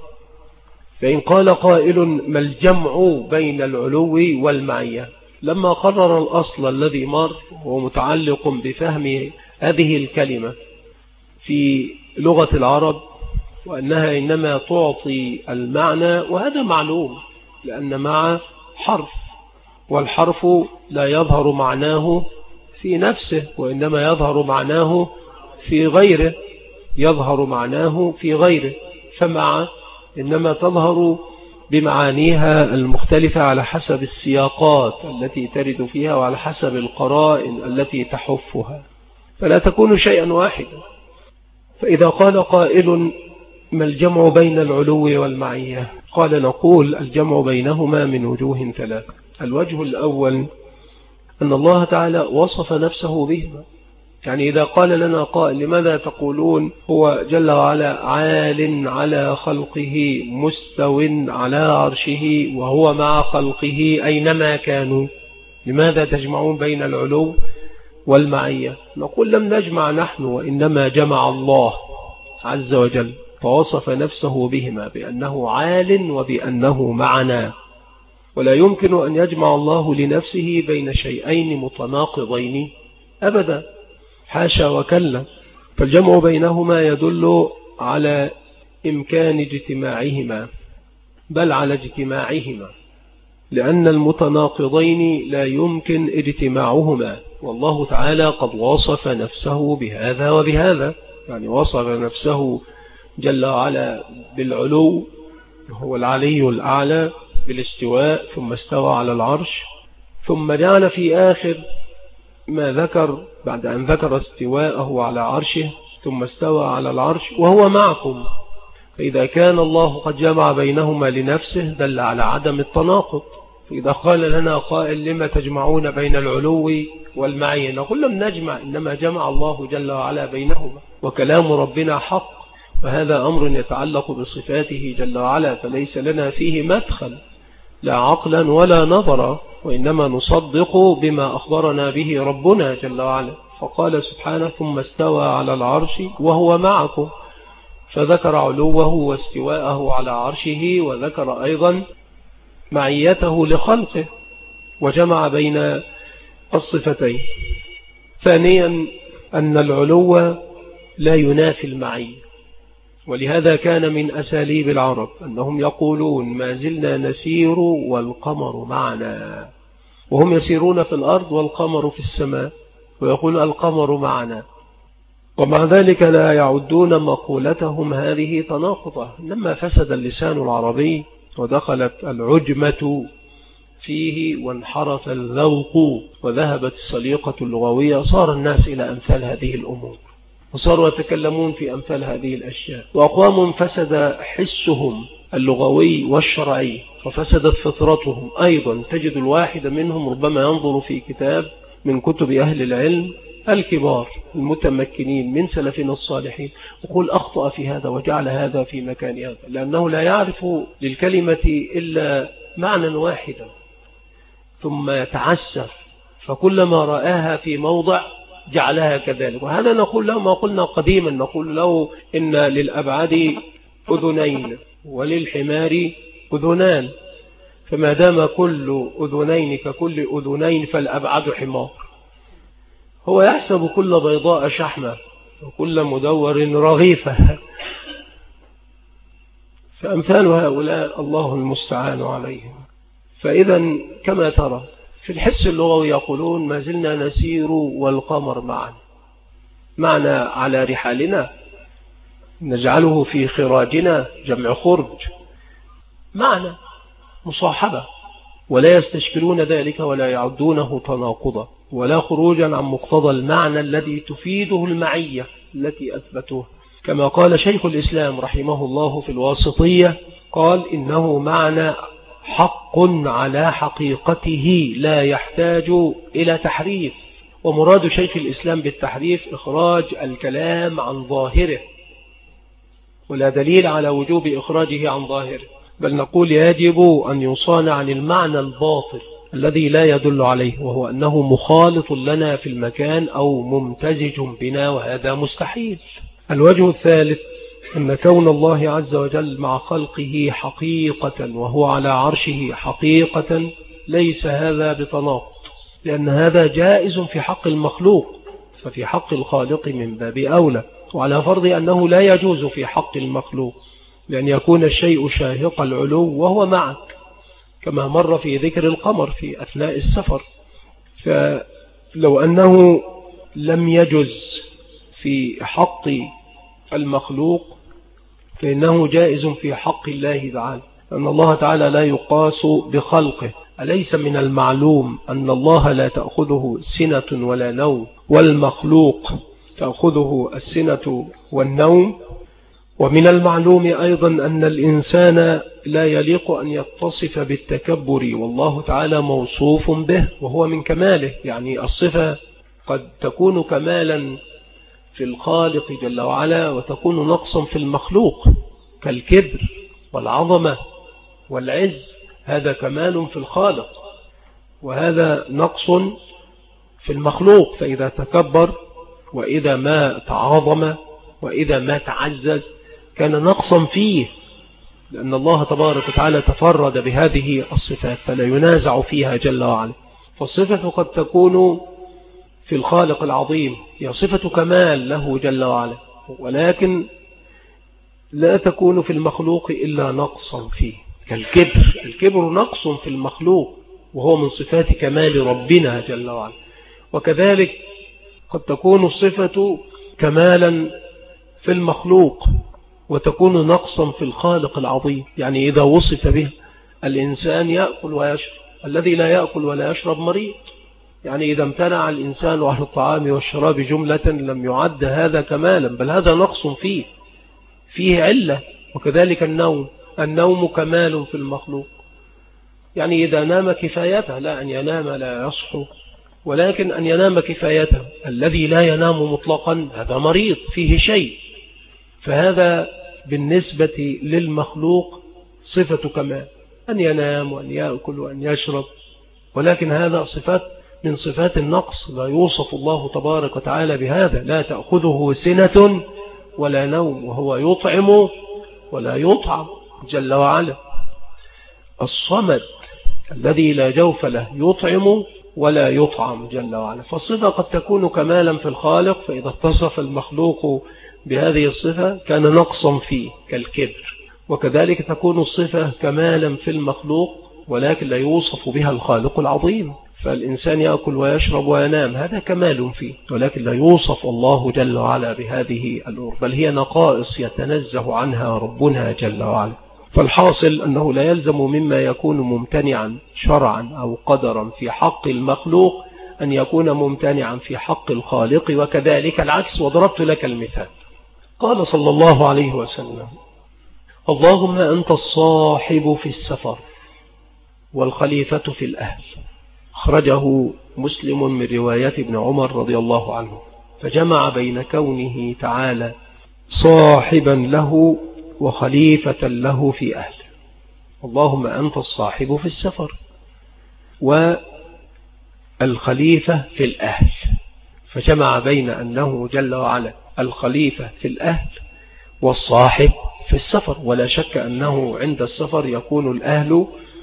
فإن قال قائل ما الجمع بين العلو والمعية، لما قرر الأصل الذي مر هو متعلق بفهم هذه الكلمة في لغة العرب، وأنها إنما تعطي المعنى، وهذا معلوم لأن مع حرف، والحرف لا يظهر معناه في نفسه وإنما يظهر معناه في غيره، فمع إنما تظهر بمعانيها المختلفة على حسب السياقات التي ترد فيها وعلى حسب القرائن التي تحفها، فلا تكون شيئا واحدا. فإذا قال قائل ما الجمع بين العلو والمعية، قال نقول الجمع بينهما من وجوه ثلاثة. الوجه الأول أن الله تعالى وصف نفسه بهما، يعني إذا قال لنا قائل لماذا تقولون هو جل وعلا عال على خلقه مستو على عرشه وهو مع خلقه أينما كانوا، لماذا تجمعون بين العلو والمعية؟ نقول لم نجمع نحن، وإنما جمع الله عز وجل فوصف نفسه بهما بأنه عال وبأنه معنا، ولا يمكن أن يجمع الله لنفسه بين شيئين متناقضين أبدا، حاشا وكلا. فالجمع بينهما يدل على إمكان اجتماعهما، بل على اجتماعهما، لأن المتناقضين لا يمكن اجتماعهما، والله تعالى قد وصف نفسه بهذا وبهذا، يعني وصف نفسه جل وعلا بالعلو، هو العلي الأعلى، بالاستواء، ثم استوى على العرش، ثم جعل في آخر ما ذكر بعد أن ذكر استواءه على عرشه ثم استوى على العرش وهو معكم. فإذا كان الله قد جمع بينهما لنفسه دل على عدم التناقض. فإذا قال لنا قائل لما تجمعون بين العلو والمعية، نقول لم نجمع، إنما جمع الله جل وعلا بينهما، وكلام ربنا حق، وهذا أمر يتعلق بصفاته جل وعلا، فليس لنا فيه مدخل لا عقلا ولا نظرا، وإنما نصدق بما أخبرنا به ربنا جل وعلا. فقال سبحانه ثم استوى على العرش وهو معكم، فذكر علوه واستواءه على عرشه، وذكر أيضا معيته لخلقه، وجمع بين الصفتين. ثانيا أن العلو لا ينافي المعية، ولهذا كان من أساليب العرب أنهم يقولون ما زلنا نسير والقمر معنا، وهم يسيرون في الأرض والقمر في السماء، ويقول القمر معنا، ومع ذلك لا يعدون مقولتهم هذه تناقضة. لما فسد اللسان العربي ودخلت العجمة فيه وانحرف الذوق وذهبت السليقة اللغوية، صار الناس إلى أمثال هذه الأمور، وصاروا يتكلمون في أمثال هذه الأشياء. وأقوام فسد حسهم اللغوي والشرعي وفسدت فطرتهم أيضا. تجد الواحد منهم ربما ينظر في كتاب من كتب أهل العلم الكبار المتمكنين من سلفنا الصالحين، يقول أخطأ في هذا وجعل هذا في مكان هذا، لأنه لا يعرف للكلمة إلا معنى واحدا، ثم يتعسف، فكلما رآها في موضع جعلها كذلك. وهذا نقول له ما قلنا قديما، نقول له إن للأبعاد أذنين وللحمار أذنان، فما دام كل أذنين ككل أذنين فالأبعد حمار. هو يحسب كل بيضاء شحمة وكل مدور رغيفة، فأمثال هؤلاء الله المستعان عليهم. فإذا كما ترى في الحس اللغوي يقولون ما زلنا نسير والقمر معنا، معنا على رحالنا، نجعله في خراجنا، جمع خرج، معنا مصاحبة، ولا يستشكلون ذلك ولا يعدونه تناقضا ولا خروجا عن مقتضى المعنى الذي تفيده المعية التي أثبتوه. كما قال شيخ الإسلام رحمه الله في الواسطية، قال إنه معنى حق على حقيقته لا يحتاج إلى تحريف. ومراد شيخ الإسلام بالتحريف إخراج الكلام عن ظاهره، ولا دليل على وجوب إخراجه عن ظاهره، بل نقول يجب أن يصان عن المعنى الباطل الذي لا يدل عليه، وهو أنه مخالط لنا في المكان أو ممتزج بنا، وهذا مستحيل. الوجه الثالث أن كون الله عز وجل مع خلقه حقيقة وهو على عرشه حقيقة ليس هذا بتناقض، لأن هذا جائز في حق المخلوق، ففي حق الخالق من باب أولى، وعلى فرض أنه لا يجوز في حق المخلوق، لأن يكون الشيء شاهق العلو وهو معك، كما مر في ذكر القمر في أثناء السفر. فلو أنه لم يجز في حق المخلوق فإنه جائز في حق الله تعالى، أن الله تعالى لا يقاس بخلقه. أليس من المعلوم أن الله لا تأخذه سنة ولا نوم، والمخلوق تأخذه السنة والنوم؟ ومن المعلوم أيضا أن الإنسان لا يليق أن يتصف بالتكبر، والله تعالى موصوف به وهو من كماله. يعني الصفة قد تكون كمالا في الخالق جل وعلا وتكون نقصا في المخلوق، كالكبر والعظمة والعز، هذا كمال في الخالق وهذا نقص في المخلوق. فإذا تكبر وإذا ما تعاظم وإذا ما تعزز كان نقصا فيه، لأن الله تبارك وتعالى تفرد بهذه الصفات فلا ينازع فيها جل وعلا. فالصفة قد تكون في الخالق العظيم هي صفة كمال له جل وعلا، ولكن لا تكون في المخلوق إلا نقصا فيه، كالكبر. الكبر نقص في المخلوق وهو من صفات كمال ربنا جل وعلا. وكذلك قد تكون الصفة كمالا في المخلوق وتكون نقصا في الخالق العظيم. يعني إذا وصف به الإنسان يأكل ويشرب، الذي لا يأكل ولا يشرب مريض. يعني إذا امتنع الإنسان عن الطعام والشراب جملة لم يعد هذا كمالا، بل هذا نقص فيه علة. وكذلك النوم كمال في المخلوق، يعني إذا نام كفايته، لا أن ينام لا يصحو، ولكن أن ينام كفايته. الذي لا ينام مطلقا هذا مريض فيه شيء. فهذا بالنسبة للمخلوق صفة كمال، أن ينام وأن يأكل وأن يشرب، ولكن هذا صفات من صفات النقص، لا يوصف الله تبارك وتعالى بهذا، لا تأخذه سنة ولا نوم وهو يطعم ولا يطعم جل وعلا. الصمد الذي لا جوف له يطعم ولا يطعم جل وعلا. فالصفة قد تكون كمالا في الخالق، فإذا اتصف المخلوق بهذه الصفة كان نقصا فيه كالكبر، وكذلك تكون الصفة كمالا في المخلوق ولكن لا يوصف بها الخالق العظيم. فالإنسان يأكل ويشرب وينام، هذا كمال فيه، ولكن لا يوصف الله جل وعلا بهذه الأمور، بل هي نقائص يتنزه عنها ربنا جل وعلا. فالحاصل أنه لا يلزم مما يكون ممتنعا شرعا أو قدرا في حق المخلوق أن يكون ممتنعا في حق الخالق، وكذلك العكس. وضربت لك المثال، قال صلى الله عليه وسلم: اللهم أنت الصاحب في السفر والخليفة في الأهل. أخرجه مسلم من رواية ابن عمر رضي الله عنه، فجمع بين كونه تعالى صاحبا له وخليفة له في أهله. اللهم أنت الصاحب في السفر والخليفة في الأهل، فجمع بين أنه جل وعلا الخليفة في الأهل والصاحب في السفر. ولا شك أنه عند السفر يكون الأهل،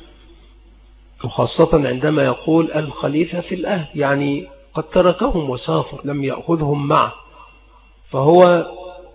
وخاصة عندما يقول الخليفة في الأهل يعني قد تركهم وسافر لم يأخذهم معه، فهو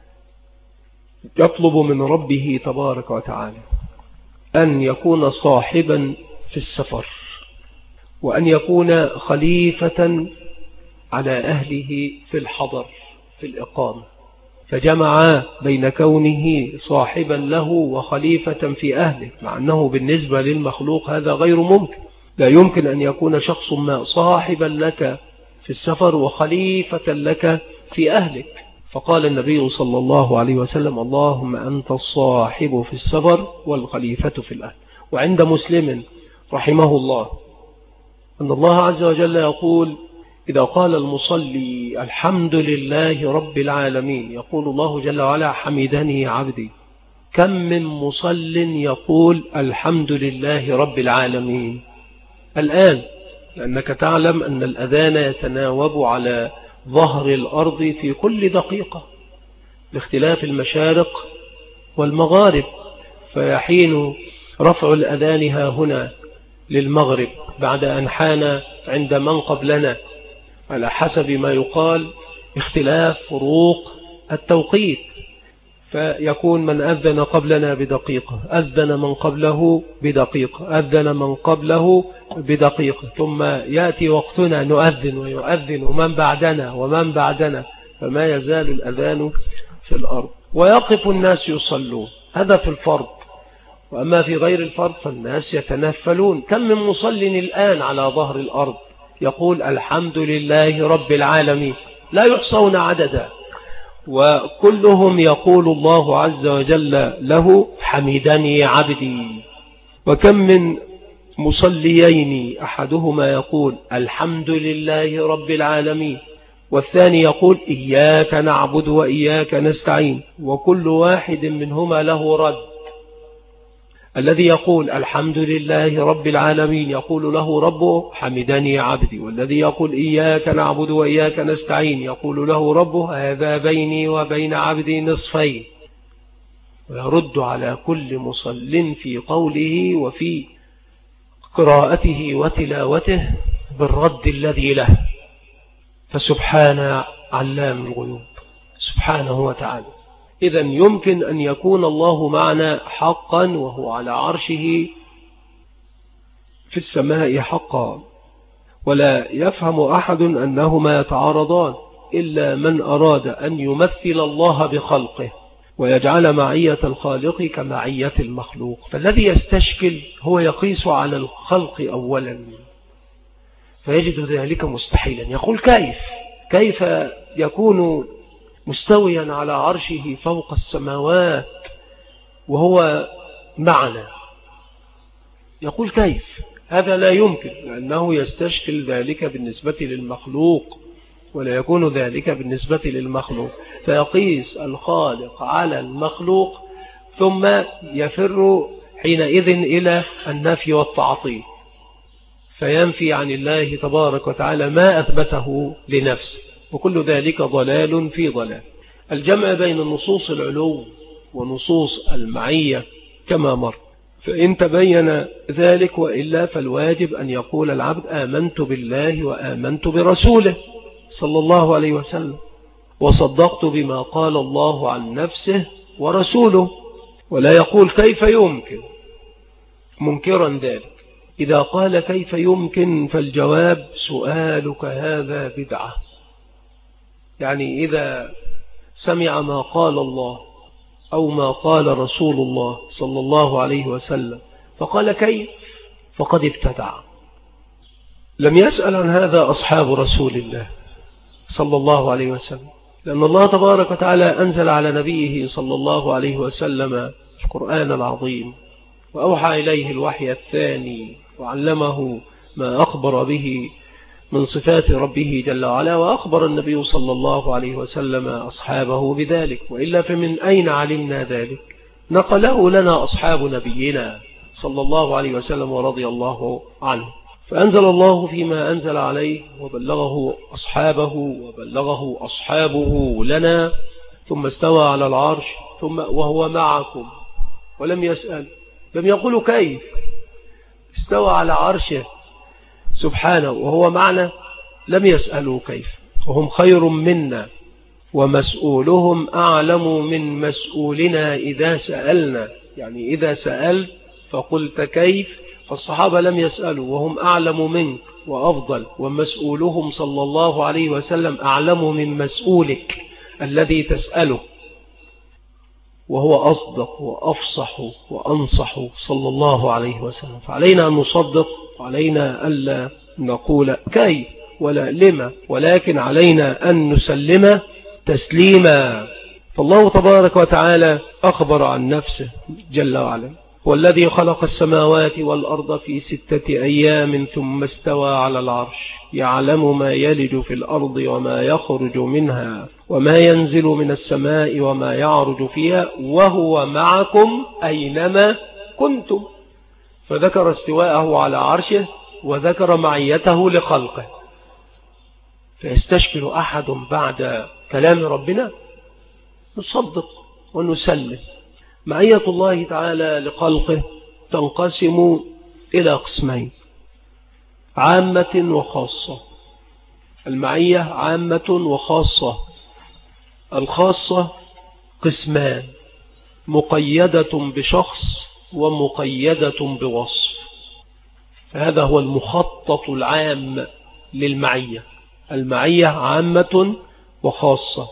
يطلب من ربه تبارك وتعالى أن يكون صاحبا في السفر، وأن يكون خليفة على أهله في الحضر في الإقامة، فجمع بين كونه صاحبا له وخليفة في أهله، مع أنه بالنسبة للمخلوق هذا غير ممكن. لا يمكن أن يكون شخص ما صاحبا لك في السفر وخليفة لك في أهلك. فقال النبي صلى الله عليه وسلم: اللهم أنت الصاحب في السفر والخليفة في الأهل. وعند مسلم رحمه الله أن الله عز وجل يقول: إذا قال المصلي الحمد لله رب العالمين، يقول الله جل وعلا: حمدني عبدي. كم من مصل يقول الحمد لله رب العالمين الآن؟ لأنك تعلم أن الأذان يتناوب على ظهر الأرض في كل دقيقة باختلاف المشارق والمغارب، فيحين رفع الأذان ها هنا للمغرب بعد أن حان عند من قبلنا، على حسب ما يقال اختلاف فروق التوقيت، فيكون من أذن قبلنا بدقيقة، أذن من قبله بدقيقة، أذن من قبله بدقيقة، ثم يأتي وقتنا نؤذن ويؤذن من بعدنا ومن بعدنا، فما يزال الأذان في الأرض ويقف الناس يصلون. هذا في الفرض. وأما في غير الفرض فالناس يتنفلون. كم من مصل الآن على ظهر الأرض يقول الحمد لله رب العالمين، لا يحصون عددا، وكلهم يقول الله عز وجل له: حمدني عبدي. وكم من مصليين أحدهما يقول الحمد لله رب العالمين، والثاني يقول إياك نعبد وإياك نستعين، وكل واحد منهما له رد. الذي يقول الحمد لله رب العالمين يقول له ربه: حمدني عبدي. والذي يقول إياك نعبد وإياك نستعين يقول له ربه: هذا بيني وبين عبدي نصفين. ويرد على كل مصل في قوله وفي قراءته وتلاوته بالرد الذي له. فسبحان علام الغيوب سبحانه وتعالى. إذن يمكن أن يكون الله معنا حقا وهو على عرشه في السماء حقا، ولا يفهم أحد أنهما يتعارضان إلا من أراد أن يمثل الله بخلقه ويجعل معية الخالق كمعية المخلوق. فالذي يستشكل هو يقيس على الخلق أولا، فيجد ذلك مستحيلا. يقول كيف يكون مستويا على عرشه فوق السماوات وهو معنا؟ يقول كيف؟ هذا لا يمكن، لأنه يستشكل ذلك بالنسبة للمخلوق ولا يكون ذلك بالنسبة للمخلوق، فيقيس الخالق على المخلوق ثم يفر حينئذ إلى النفي والتعطيل. فينفي عن الله تبارك وتعالى ما أثبته لنفسه، وكل ذلك ضلال في ضلال. الجمع بين نصوص العلو ونصوص المعية كما مر، فإن تبين ذلك وإلا فالواجب أن يقول العبد آمنت بالله وآمنت برسوله صلى الله عليه وسلم، وصدقت بما قال الله عن نفسه ورسوله، ولا يقول كيف يمكن منكرا ذلك. إذا قال كيف يمكن فالجواب سؤالك هذا بدعة. يعني إذا سمع ما قال الله أو ما قال رسول الله صلى الله عليه وسلم فقال كيف فقد ابتدع. لم يسأل عن هذا أصحاب رسول الله صلى الله عليه وسلم، لأن الله تبارك وتعالى أنزل على نبيه صلى الله عليه وسلم القرآن العظيم، وأوحى إليه الوحي الثاني، وعلمه ما أخبر به من صفات ربه جل وعلا، وأخبر النبي صلى الله عليه وسلم أصحابه بذلك، وإلا فمن أين علمنا ذلك؟ نقله لنا أصحاب نبينا صلى الله عليه وسلم ورضي الله عنه. فأنزل الله فيما أنزل عليه وبلغه أصحابه وبلغه أصحابه لنا، ثم استوى على العرش ثم وهو معكم، ولم يسأل، لم يقولوا كيف، استوى على عرشه سبحانه وهو معنا، لم يسألوا كيف، وهم خير منا ومسؤولهم أعلم من مسؤولنا إذا سألنا. يعني إذا سألت فقلت كيف، فالصحابة لم يسألوا وهم أعلم منك وأفضل، ومسؤولهم صلى الله عليه وسلم أعلم من مسؤولك الذي تسأله، وهو أصدق وأفصح وأنصح صلى الله عليه وسلم. فعلينا أن نصدق، وعلينا ألا نقول كيف ولا لما، ولكن علينا أن نسلم تسليما. فالله تبارك وتعالى أخبر عن نفسه جل وعلا: والذي خلق السماوات والأرض في 6 أيام ثم استوى على العرش يعلم ما يلج في الأرض وما يخرج منها وما ينزل من السماء وما يعرج فيها وهو معكم أينما كنتم. فذكر استواءه على عرشه وذكر معيته لخلقه. فيستشكل أحد بعد كلام ربنا؟ نصدق ونسلم. معية الله تعالى لخلقه تنقسم إلى قسمين: عامة وخاصة. المعية عامة وخاصة. الخاصة قسمان: مقيدة بشخص ومقيدة بوصف. فهذا هو المخطط العام للمعية. المعية عامة وخاصة،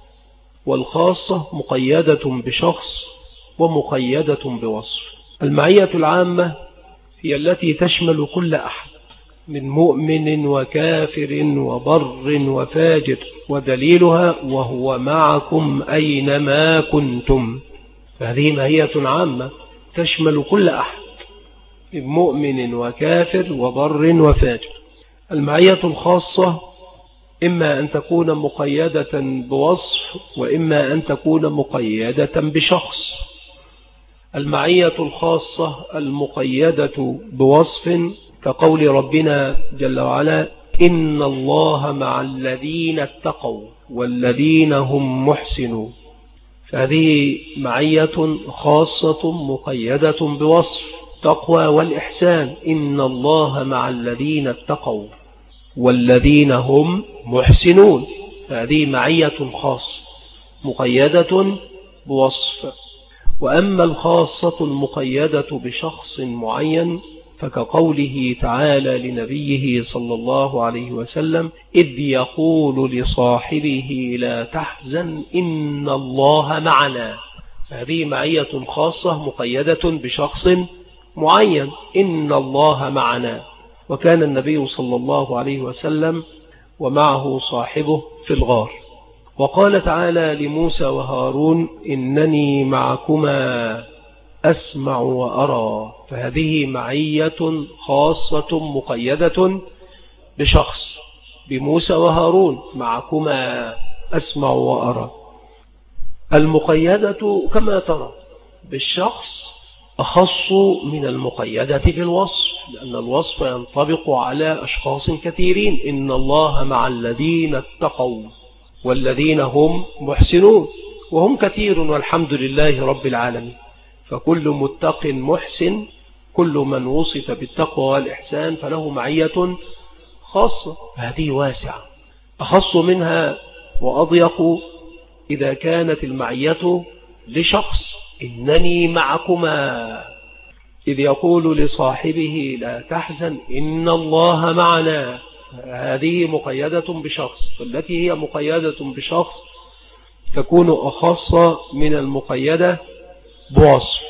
والخاصة مقيدة بشخص ومقيدة بوصف. المعية العامة هي التي تشمل كل أحد من مؤمن وكافر وبر وفاجر، ودليلها وهو معكم أينما كنتم. فهذه معية عامة تشمل كل أحد من مؤمن وكافر وبر وفاجر. المعية الخاصة إما أن تكون مقيدة بوصف وإما أن تكون مقيدة بشخص. المعية الخاصة المقيدة بوصف كقول ربنا جل وعلا: إن الله مع الذين اتقوا والذين هم محسنون. فهذه معية خاصة مقيدة بوصف تقوى والإحسان. إن الله مع الذين اتقوا والذين هم محسنون. هذه معية خاصة مقيدة بوصف. وأما الخاصة المقيدة بشخص معين فكقوله تعالى لنبيه صلى الله عليه وسلم: إذ يقول لصاحبه لا تحزن إن الله معنا. هذه معية خاصة مقيدة بشخص معين: إن الله معنا. وكان النبي صلى الله عليه وسلم ومعه صاحبه في الغار، وقال تعالى لموسى وهارون: إنني معكما أسمع وأرى. فهذه معية خاصة مقيدة بشخص، بموسى وهارون: معكما أسمع وأرى. المقيدة كما ترى بالشخص أخص من المقيدة في الوصف، لأن الوصف ينطبق على أشخاص كثيرين. إن الله مع الذين اتقوا والذين هم محسنون، وهم كثير والحمد لله رب العالمين. فكل متق محسن، كل من وصف بالتقوى والإحسان فله معية خاصة، هذه واسعة. أخص منها وأضيق إذا كانت المعية لشخص، إنني معكما، إذ يقول لصاحبه لا تحزن إن الله معنا، هذه مقيدة بشخص، والتي هي مقيدة بشخص تكون أخص من المقيدة بوصف.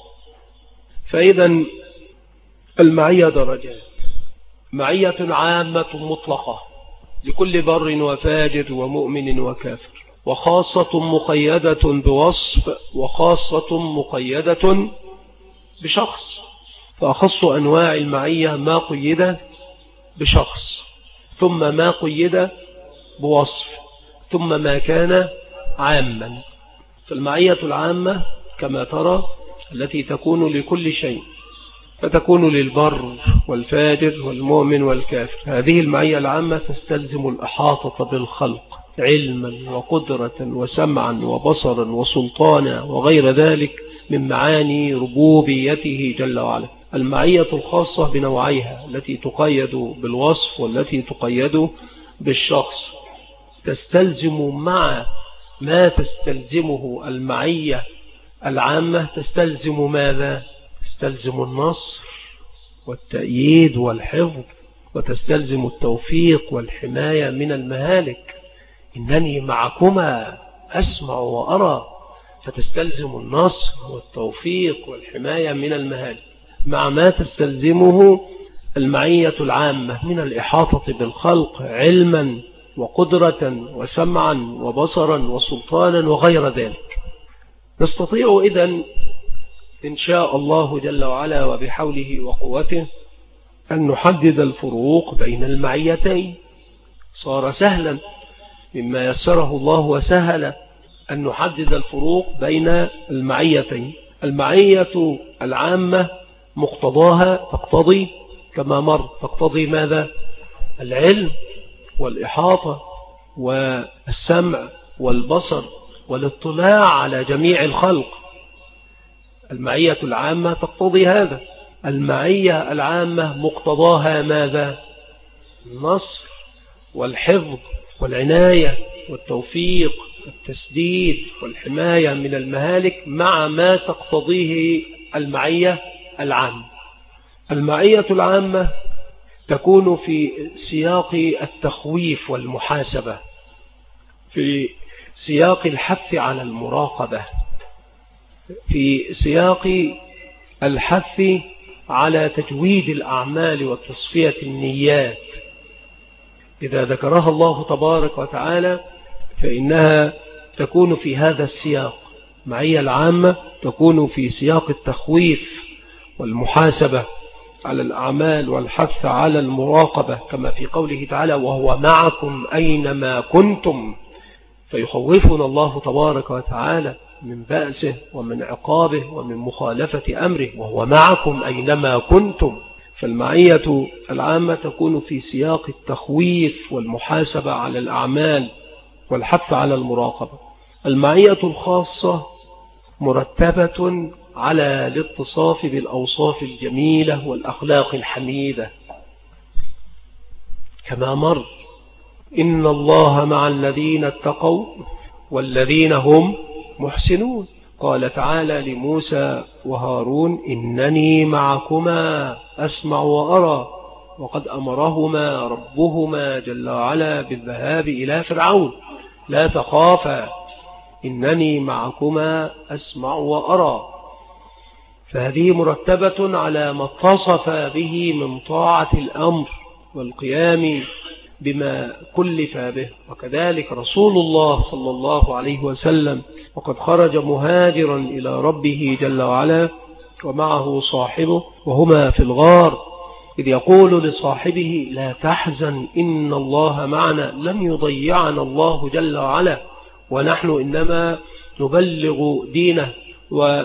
فإذا المعية درجات: معية عامة مطلقة لكل بر وفاجر ومؤمن وكافر، وخاصة مقيدة بوصف، وخاصة مقيدة بشخص. فأخص أنواع المعية ما قيد بشخص، ثم ما قيد بوصف، ثم ما كان عاما. فالمعية العامة كما ترى التي تكون لكل شيء، فتكون للبر والفاجر والمؤمن والكافر. هذه المعية العامة تستلزم الإحاطة بالخلق علما وقدرة وسمعا وبصرا وسلطانا وغير ذلك من معاني ربوبيته جل وعلا. المعية الخاصة بنوعيها، التي تقيد بالوصف والتي تقيد بالشخص، تستلزم مع ما تستلزمه المعية العامة، تستلزم ماذا؟ تستلزم النصر والتأييد والحفظ، وتستلزم التوفيق والحماية من المهالك. إنني معكما أسمع وأرى، فتستلزم النصر والتوفيق والحماية من المهالك، مع ما تستلزمه المعية العامة من الإحاطة بالخلق علما وقدرة وسمعا وبصرا وسلطانا وغير ذلك. نستطيع إذن إن شاء الله جل وعلا وبحوله وقوته أن نحدد الفروق بين المعيتين. صار سهلا مما يسره الله وسهل أن نحدد الفروق بين المعيتين. المعية العامة مقتضاها تقتضي كما مر، تقتضي ماذا؟ العلم والإحاطة والسمع والبصر والاطلاع على جميع الخلق. المعية العامة تقتضي هذا. المعية العامة مقتضاها ماذا؟ النصر والحفظ والعناية والتوفيق والتسديد والحماية من المهالك، مع ما تقتضيه المعية العامة. المعية العامة تكون في سياق التخويف والمحاسبة، في سياق الحث على المراقبة، في سياق الحث على تجويد الأعمال وتصفية النيات. إذا ذكرها الله تبارك وتعالى فإنها تكون في هذا السياق. معية العامة تكون في سياق التخويف والمحاسبة على الأعمال والحث على المراقبة، كما في قوله تعالى وهو معكم أينما كنتم، فيخوفنا الله تبارك وتعالى من بأسه ومن عقابه ومن مخالفة أمره، وهو معكم أينما كنتم. فالمعية العامة تكون في سياق التخويف والمحاسبة على الأعمال والحث على المراقبة. المعية الخاصة مرتبة على الاتصاف بالأوصاف الجميلة والأخلاق الحميدة، كما مر إن الله مع الذين اتقوا والذين هم محسنون. قال تعالى لموسى وهارون إنني معكما أسمع وأرى، وقد أمرهما ربهما جل وعلا بالذهاب إلى فرعون لا تخافا إنني معكما أسمع وأرى. فهذه مرتبة على ما اتصف به من طاعة الأمر والقيام بما كلف به. وكذلك رسول الله صلى الله عليه وسلم وقد خرج مهاجرا إلى ربه جل وعلا ومعه صاحبه وهما في الغار، إذ يقول لصاحبه لا تحزن إن الله معنا لن يضيعنا الله جل وعلا، ونحن إنما نبلغ دينه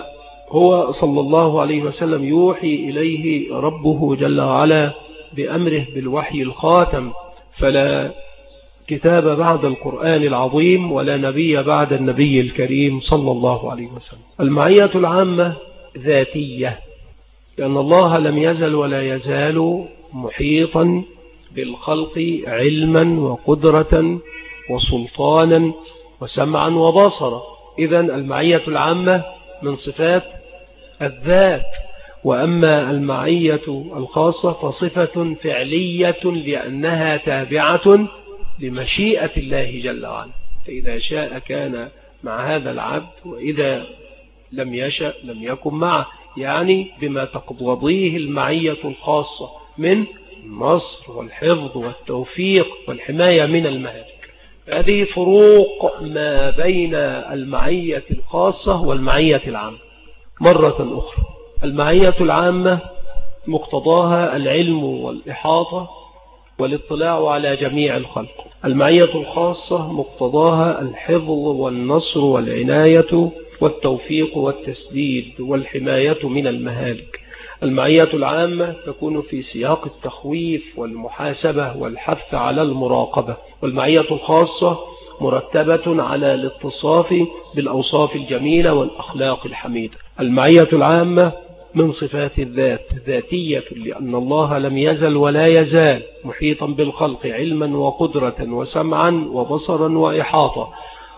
هو صلى الله عليه وسلم يوحي إليه ربه جل وعلا بأمره بالوحي الخاتم، فلا كتاب بعد القرآن العظيم ولا نبي بعد النبي الكريم صلى الله عليه وسلم. المعية العامة ذاتية، لأن الله لم يزل ولا يزال محيطا بالخلق علما وقدرة وسلطانا وسمعا وبصرا. إذن المعية العامة من صفات الذات. وأما المعية الخاصة فصفة فعلية لأنها تابعة لمشيئة الله جل وعلا، فإذا شاء كان مع هذا العبد، وإذا لم يشأ لم يكن معه، يعني بما تقتضيه المعية الخاصة من النصر والحفظ والتوفيق والحماية من المهالك. هذه فروق ما بين المعية الخاصة والمعية العامة. مرة أخرى، المعية العامة مقتضاها العلم والإحاطة والاطلاع على جميع الخلق. المعية الخاصة مقتضاها الحفظ والنصر والعناية والتوفيق والتسديد والحماية من المهالك. المعية العامة تكون في سياق التخويف والمحاسبة والحث على المراقبة، والمعية الخاصة مرتبة على الاتصاف بالأوصاف الجميلة والأخلاق الحميدة. المعية العامة من صفات الذات ذاتية، لأن الله لم يزل ولا يزال محيطا بالخلق علما وقدرة وسمعا وبصرا وإحاطة.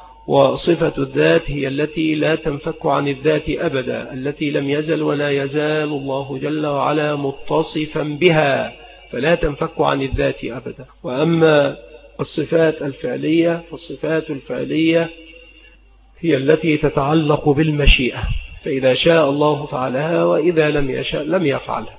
وصفة الذات هي التي لا تنفك عن الذات أبدا، التي لم يزل ولا يزال الله جل وعلا متصفا بها، فلا تنفك عن الذات أبدا. وأما الصفات الفعلية فالصفات الفعلية هي التي تتعلق بالمشيئة، فإذا شاء الله فعلها وإذا لم يشاء لم يفعلها.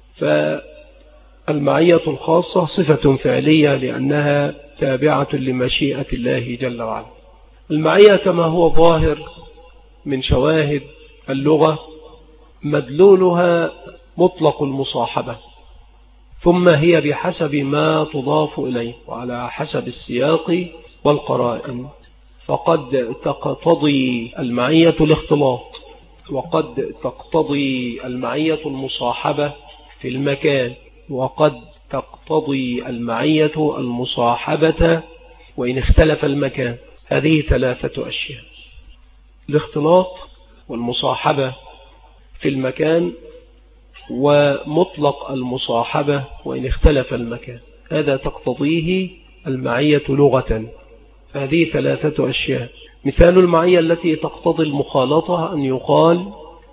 فالمعية الخاصة صفة فعلية لأنها تابعة لمشيئة الله جل وعلا. المعية كما هو ظاهر من شواهد اللغة مدلولها مطلق المصاحبة، ثم هي بحسب ما تضاف إليه وعلى حسب السياق والقرائن. فقد تقتضي المعية الاختلاط، وقد تقتضي المعية المصاحبة في المكان، وقد تقتضي المعية المصاحبة وإن اختلف المكان. هذه ثلاثة أشياء: الاختلاط والمصاحبة في المكان ومطلق المصاحبة وإن اختلف المكان. هذا تقتضيه المعية لغة. هذه ثلاثة أشياء. مثال المعية التي تقتضي المخالطة أن يقال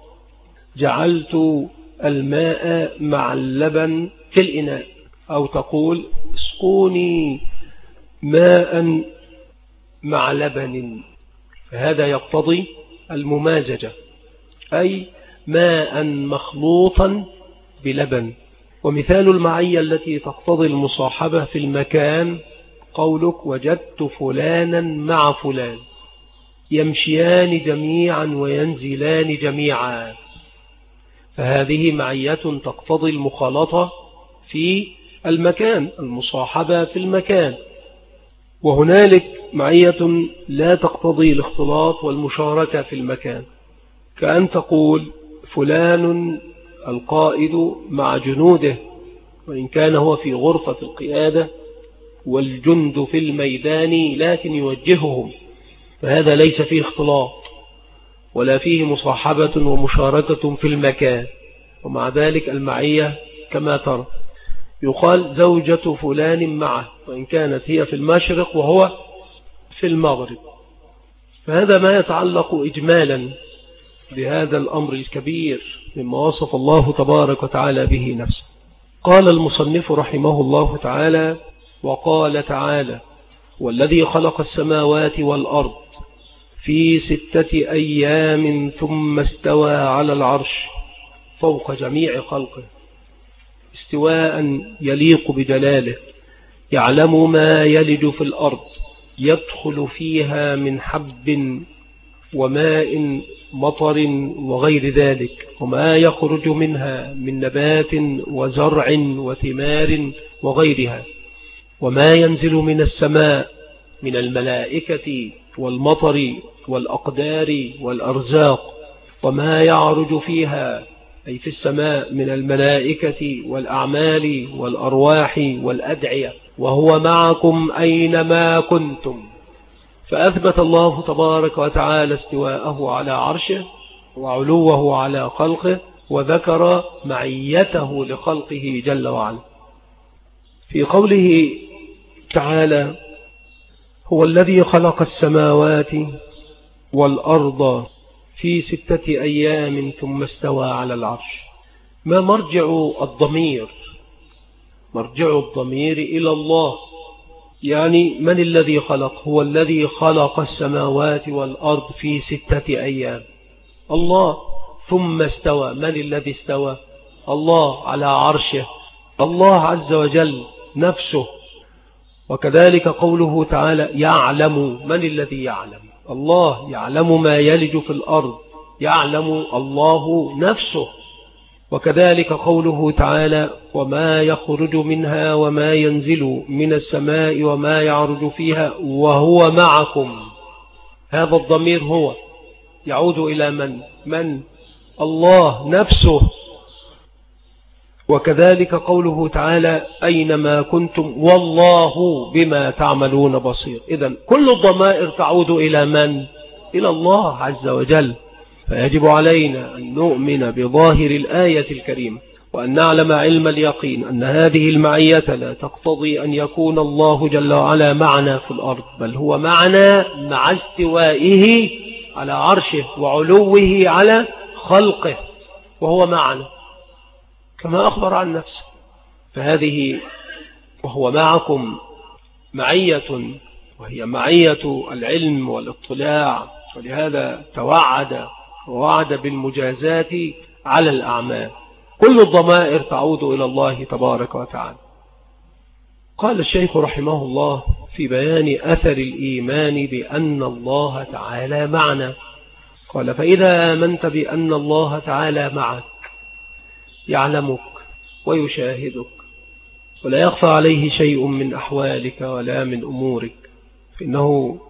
جعلت الماء مع اللبن في الإناء، أو تقول اسقوني ماء مع لبن، فهذا يقتضي الممازجة، أي ماء مخلوطا بلبن. ومثال المعية التي تقتضي المصاحبة في المكان قولك وجدت فلانا مع فلان، يمشيان جميعا وينزلان جميعا، فهذه معية تقتضي المخالطة في المكان، المصاحبة في المكان. وهنالك معية لا تقتضي الاختلاط والمشاركة في المكان، كأن تقول فلان القائد مع جنوده، وإن كان هو في غرفة القيادة والجند في الميدان لكن يوجههم، فهذا ليس فيه اختلاط ولا فيه مصاحبة ومشاركة في المكان. ومع ذلك المعية كما ترى يقال زوجة فلان معه، وإن كانت هي في المشرق وهو في المغرب. فهذا ما يتعلق إجمالا بهذا الأمر الكبير مما وصف الله تبارك وتعالى به نفسه. قال المصنف رحمه الله تعالى: وقال تعالى: والذي خلق السماوات والأرض في 6 أيام ثم استوى على العرش فوق جميع خلقه استواء يليق بجلاله، يعلم ما يلج في الأرض يدخل فيها من حب وماء مطر وغير ذلك، وما يخرج منها من نبات وزرع وثمار وغيرها، وما ينزل من السماء من الملائكة والمطر والأقدار والأرزاق، وما يعرج فيها أي في السماء من الملائكة والأعمال والأرواح والأدعية، وهو معكم أينما كنتم. فأثبت الله تبارك وتعالى استواءه على عرشه وعلوه على خلقه، وذكر معيته لخلقه جل وعلا في قوله تعالى: هو الذي خلق السماوات والأرض في 6 أيام ثم استوى على العرش. ما مرجع الضمير؟ مرجع الضمير إلى الله، يعني من الذي خلق؟ هو الذي خلق السماوات والأرض في 6 أيام، الله. ثم استوى، من الذي استوى؟ الله على عرشه، الله عز وجل نفسه. وكذلك قوله تعالى: يعلم، من الذي يعلم؟ الله. يعلم ما يلج في الأرض، يعلم الله نفسه. وكذلك قوله تعالى: وما يخرج منها وما ينزل من السماء وما يعرج فيها وهو معكم. هذا الضمير هو يعود إلى من؟ الله نفسه. وكذلك قوله تعالى: أينما كنتم والله بما تعملون بصير. إذن كل الضمائر تعود إلى من؟ إلى الله عز وجل. فيجب علينا أن نؤمن بظاهر الآية الكريمة، وأن نعلم علم اليقين أن هذه المعية لا تقتضي أن يكون الله جل وعلا معنا في الأرض، بل هو معنا مع استوائه على عرشه وعلوه على خلقه، وهو معنا كما أخبر عن نفسه. فهذه وهو معكم معية، وهي معية العلم والاطلاع، ولهذا ووعد بالمجازات على الأعمال. كل الضمائر تعود إلى الله تبارك وتعالى. قال الشيخ رحمه الله في بيان أثر الإيمان بأن الله تعالى معنا، قال: فإذا آمنت بأن الله تعالى معك يعلمك ويشاهدك ولا يخفى عليه شيء من أحوالك ولا من أمورك، فإنه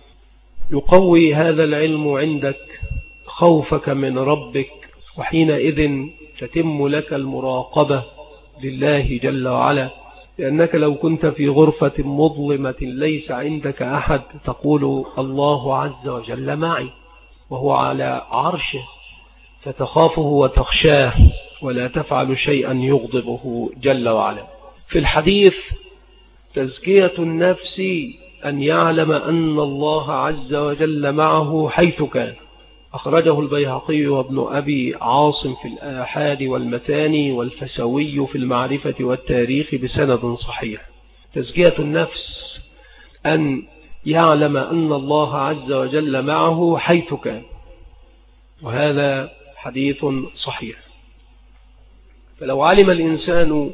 يقوي هذا العلم عندك خوفك من ربك، وحينئذ تتم لك المراقبة لله جل وعلا، لأنك لو كنت في غرفة مظلمة ليس عندك أحد تقول: الله عز وجل معي، وهو على عرشه، فتخافه وتخشاه ولا تفعل شيئا يغضبه جل وعلا. في الحديث: تزكية النفس أن يعلم أن الله عز وجل معه حيث كان. أخرجه البيهقي وابن أبي عاصم في الآحاد والمثاني، والفسوي في المعرفة والتاريخ بسند صحيح. تزكية النفس أن يعلم أن الله عز وجل معه حيث كان، وهذا حديث صحيح. فلو علم الإنسان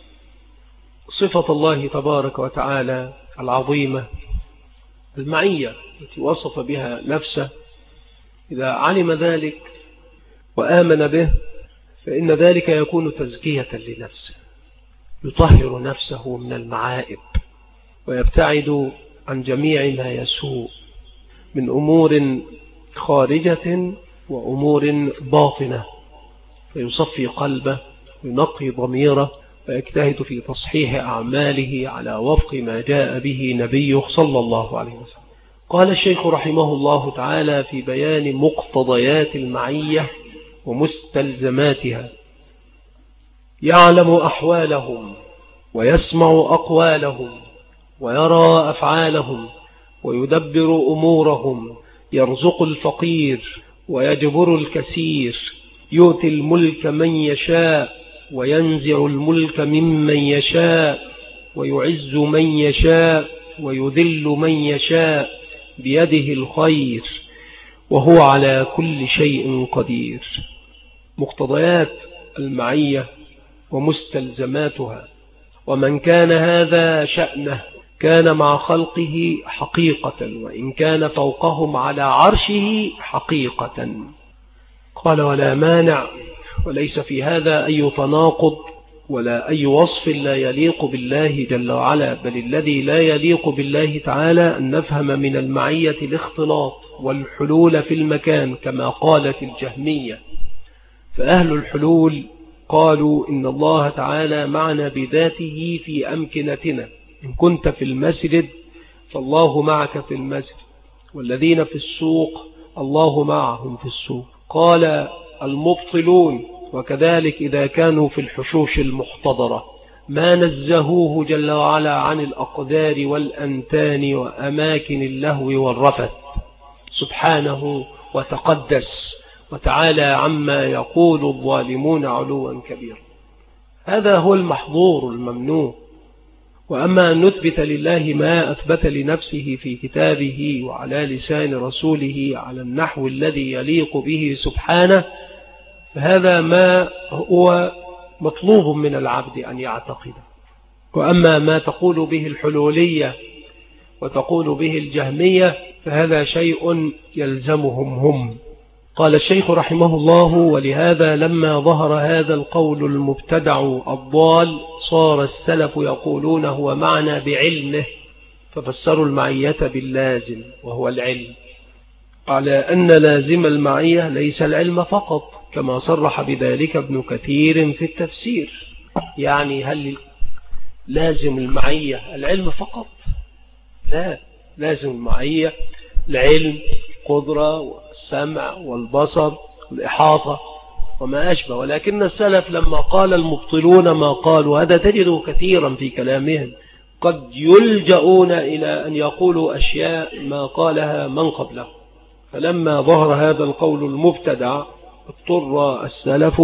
صفة الله تبارك وتعالى العظيمة المعية التي وصف بها نفسه، إذا علم ذلك وآمن به فإن ذلك يكون تزكية لنفسه، يطهر نفسه من المعائب ويبتعد عن جميع ما يسوء من أمور خارجة وأمور باطنة، فيصفي قلبه وينقي ضميره ويجتهد في تصحيح أعماله على وفق ما جاء به نبيه صلى الله عليه وسلم. قال الشيخ رحمه الله تعالى في بيان مقتضيات المعية ومستلزماتها: يعلم أحوالهم ويسمع أقوالهم ويرى أفعالهم ويدبر أمورهم، يرزق الفقير ويجبر الكثير، يؤتي الملك من يشاء وينزع الملك ممن يشاء، ويعز من يشاء ويذل من يشاء، بيده الخير وهو على كل شيء قدير. مقتضيات المعية ومستلزماتها. ومن كان هذا شأنه كان مع خلقه حقيقة، وإن كان فوقهم على عرشه حقيقة. قال: ولا مانع، وليس في هذا أي تناقض ولا أي وصف لا يليق بالله جل وعلا، بل الذي لا يليق بالله تعالى أن نفهم من المعية الاختلاط والحلول في المكان كما قالت الجهمية. فأهل الحلول قالوا إن الله تعالى معنا بذاته في أمكنتنا، إن كنت في المسجد فالله معك في المسجد، والذين في السوق الله معهم في السوق. قال المبطلون وكذلك إذا كانوا في الحشوش المحتضرة ما نزهوه جل وعلا عن الأقدار والأنتان وأماكن اللهو والرفث، سبحانه وتقدس وتعالى عما يقول الظالمون علوا كبيرا. هذا هو المحظور الممنوع. وأما أن نثبت لله ما أثبت لنفسه في كتابه وعلى لسان رسوله على النحو الذي يليق به سبحانه، فهذا ما هو مطلوب من العبد أن يعتقده. وأما ما تقول به الحلولية وتقول به الجهمية فهذا شيء يلزمهم هم. قال الشيخ رحمه الله: ولهذا لما ظهر هذا القول المبتدع الضال صار السلف يقولون هو معنى بعلمه، ففسروا المعية باللازم وهو العلم، على أن لازم المعية ليس العلم فقط، كما صرح بذلك ابن كثير في التفسير. يعني هل لازم المعية العلم فقط؟ لا، لازم المعية العلم، القدرة والسمع والبصر والإحاطة وما أشبه. ولكن السلف لما قال المبطلون ما قالوا، هذا تجده كثيرا في كلامهم، قد يلجؤون إلى أن يقولوا أشياء ما قالها من قبله. فلما ظهر هذا القول المبتدع اضطر السلف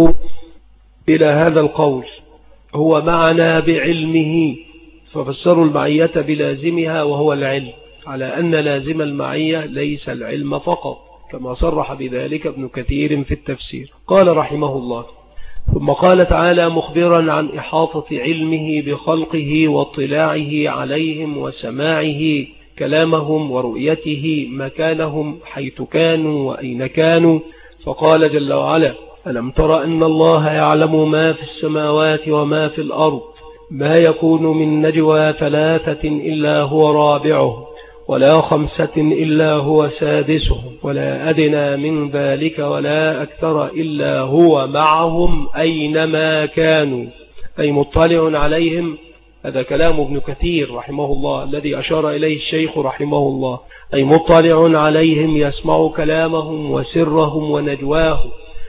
إلى هذا القول هو معنا بعلمه، ففسروا المعية بلازمها وهو العلم، على أن لازم المعية ليس العلم فقط، كما صرح بذلك ابن كثير في التفسير. قال رحمه الله: ثم قال تعالى مخبرا عن إحاطة علمه بخلقه واطلاعه عليهم وسماعه كلامهم ورؤيته مكانهم حيث كانوا وأين كانوا، فقال جل وعلا: ألم تر أن الله يعلم ما في السماوات وما في الأرض، ما يكون من نجوى 3 إلا هو رابعهم، ولا 5 إلا هو سادسهم، ولا أدنى من ذلك ولا أكثر إلا هو معهم أينما كانوا، أي مطلع عليهم. هذا كلام ابن كثير رحمه الله الذي أشار إليه الشيخ رحمه الله، أي مطلع عليهم يسمع كلامهم وسرهم ونجواهم،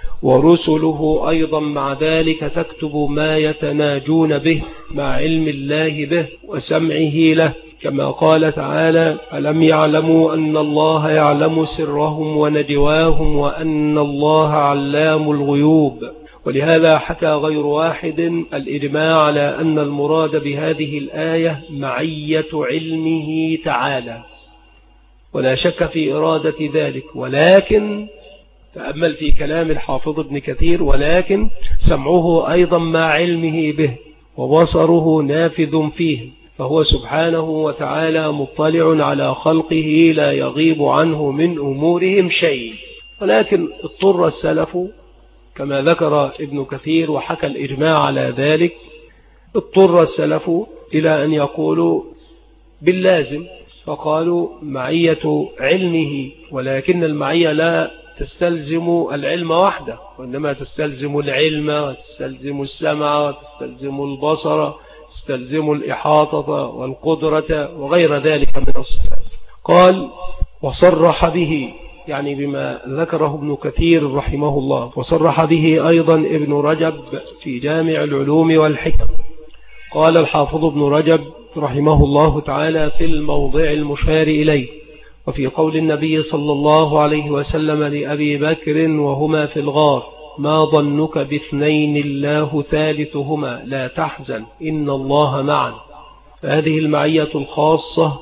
ورسله أيضا مع ذلك تكتب ما يتناجون به مع علم الله به وسمعه له، كما قال تعالى: ألم يعلموا أن الله يعلم سرهم ونجواهم وأن الله علام الغيوب. ولهذا حكى غير واحد الإجماع على أن المراد بهذه الآية معية علمه تعالى، ولا شك في إرادة ذلك. ولكن تأمل في كلام الحافظ ابن كثير: ولكن سمعه أيضا مع علمه به، وبصره نافذ فيه، فهو سبحانه وتعالى مطلع على خلقه لا يغيب عنه من أمورهم شيء. ولكن اضطر السلف كما ذكر ابن كثير وحكى الإجماع على ذلك، اضطر السلف إلى أن يقولوا باللازم، فقالوا معية علمه، ولكن المعية لا تستلزم العلم وحده، وإنما تستلزم العلم وتستلزم السمع وتستلزم البصر، تستلزم الإحاطة والقدرة وغير ذلك من الصفات. قال: وصرح به، يعني بما ذكره ابن كثير رحمه الله، وصرح به أيضا ابن رجب في جامع العلوم والحكم. قال الحافظ ابن رجب رحمه الله تعالى في الموضع المشار إليه: وفي قول النبي صلى الله عليه وسلم لأبي بكر وهما في الغار: ما ظنك باثنين الله ثالثهما لا تحزن إن الله معنا. فهذه المعية الخاصة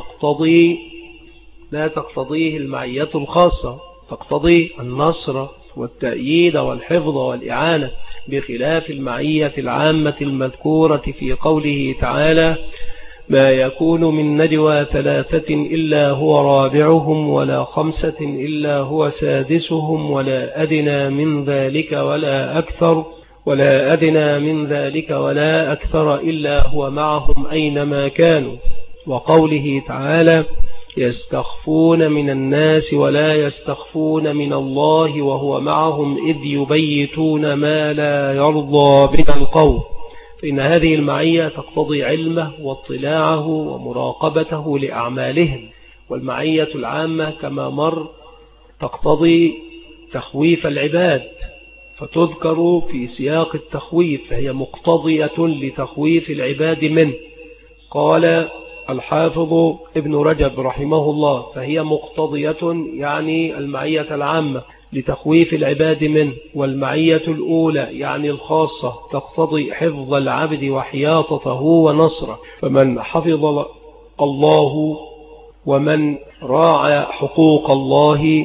لا تقتضيه المعية الخاصة، تقتضي النصر والتأييد والحفظ والإعانة، بخلاف المعية العامة المذكورة في قوله تعالى: ما يكون من نجوى 3 إلا هو رابعهم، ولا 5 إلا هو سادسهم، ولا أدنى من ذلك ولا أكثر، ولا أدنى من ذلك ولا أكثر إلا هو معهم أينما كانوا. وقوله تعالى يستخفون من الناس ولا يستخفون من الله وهو معهم إذ يبيتون ما لا يرضى من القول. فإن هذه المعية تقتضي علمه واطلاعه ومراقبته لأعمالهم. والمعية العامة كما مر تقتضي تخويف العباد، فتذكر في سياق التخويف، فهي مقتضية لتخويف العباد منه. قال الحافظ ابن رجب رحمه الله فهي مقتضية يعني المعية العامة لتخويف العباد منه. والمعية الأولى يعني الخاصة تقتضي حفظ العبد وحياطته ونصره. فمن حفظ الله ومن راعى حقوق الله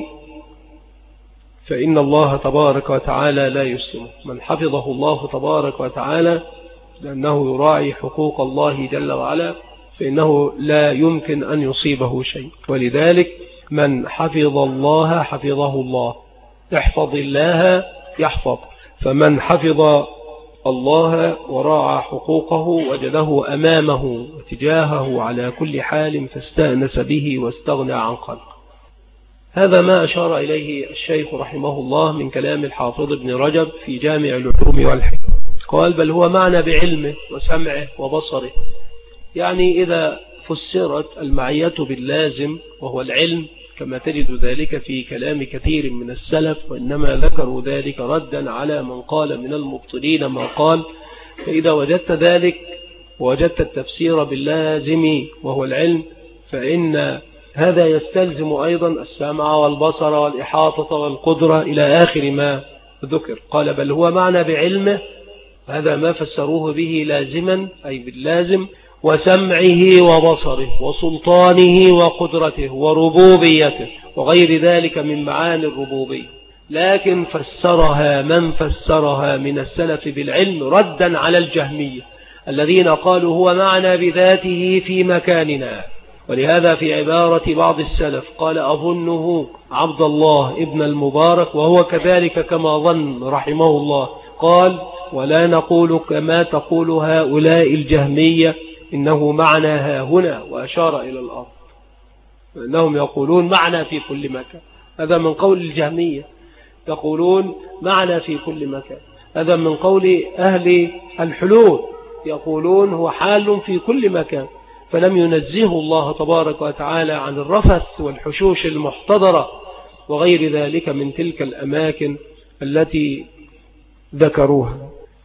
فإن الله تبارك وتعالى لا يسلمه. من حفظه الله تبارك وتعالى لأنه يراعي حقوق الله جل وعلا فإنه لا يمكن أن يصيبه شيء. ولذلك من حفظ الله حفظه الله، احفظ الله يحفظ. فمن حفظ الله وراعى حقوقه وجده أمامه وتجاهه على كل حال فاستأنس به واستغنى عن خلقه. هذا ما أشار إليه الشيخ رحمه الله من كلام الحافظ ابن رجب في جامع العلوم والحكم. قال بل هو معنى بعلمه وسمعه وبصره. يعني إذا فسرت المعية باللازم وهو العلم كما تجد ذلك في كلام كثير من السلف، وإنما ذكروا ذلك ردا على من قال من المبطلين ما قال. فإذا وجدت ذلك ووجدت التفسير باللازم وهو العلم فإن هذا يستلزم أيضا السمع والبصر والإحاطة والقدرة إلى آخر ما ذكر. قال بل هو معنى بعلمه، هذا ما فسروه به لازما أي باللازم، وسمعه وبصره وسلطانه وقدرته وربوبيته وغير ذلك من معاني الربوبية. لكن فسرها من فسرها من السلف بالعلم ردا على الجهمية الذين قالوا هو معنى بذاته في مكاننا. ولهذا في عبارة بعض السلف قال أظنه عبد الله ابن المبارك وهو كذلك كما ظن رحمه الله. قال ولا نقول كما تقول هؤلاء الجهمية إنه معنى ها هنا، وأشار إلى الأرض، إنهم يقولون معنى في كل مكان. هذا من قول الجهمية، يقولون معنى في كل مكان. هذا من قول أهل الحلول، يقولون هو حال في كل مكان. فلم ينزه الله تبارك وتعالى عن الرفث والحشوش المحتضرة وغير ذلك من تلك الأماكن التي ذكروها.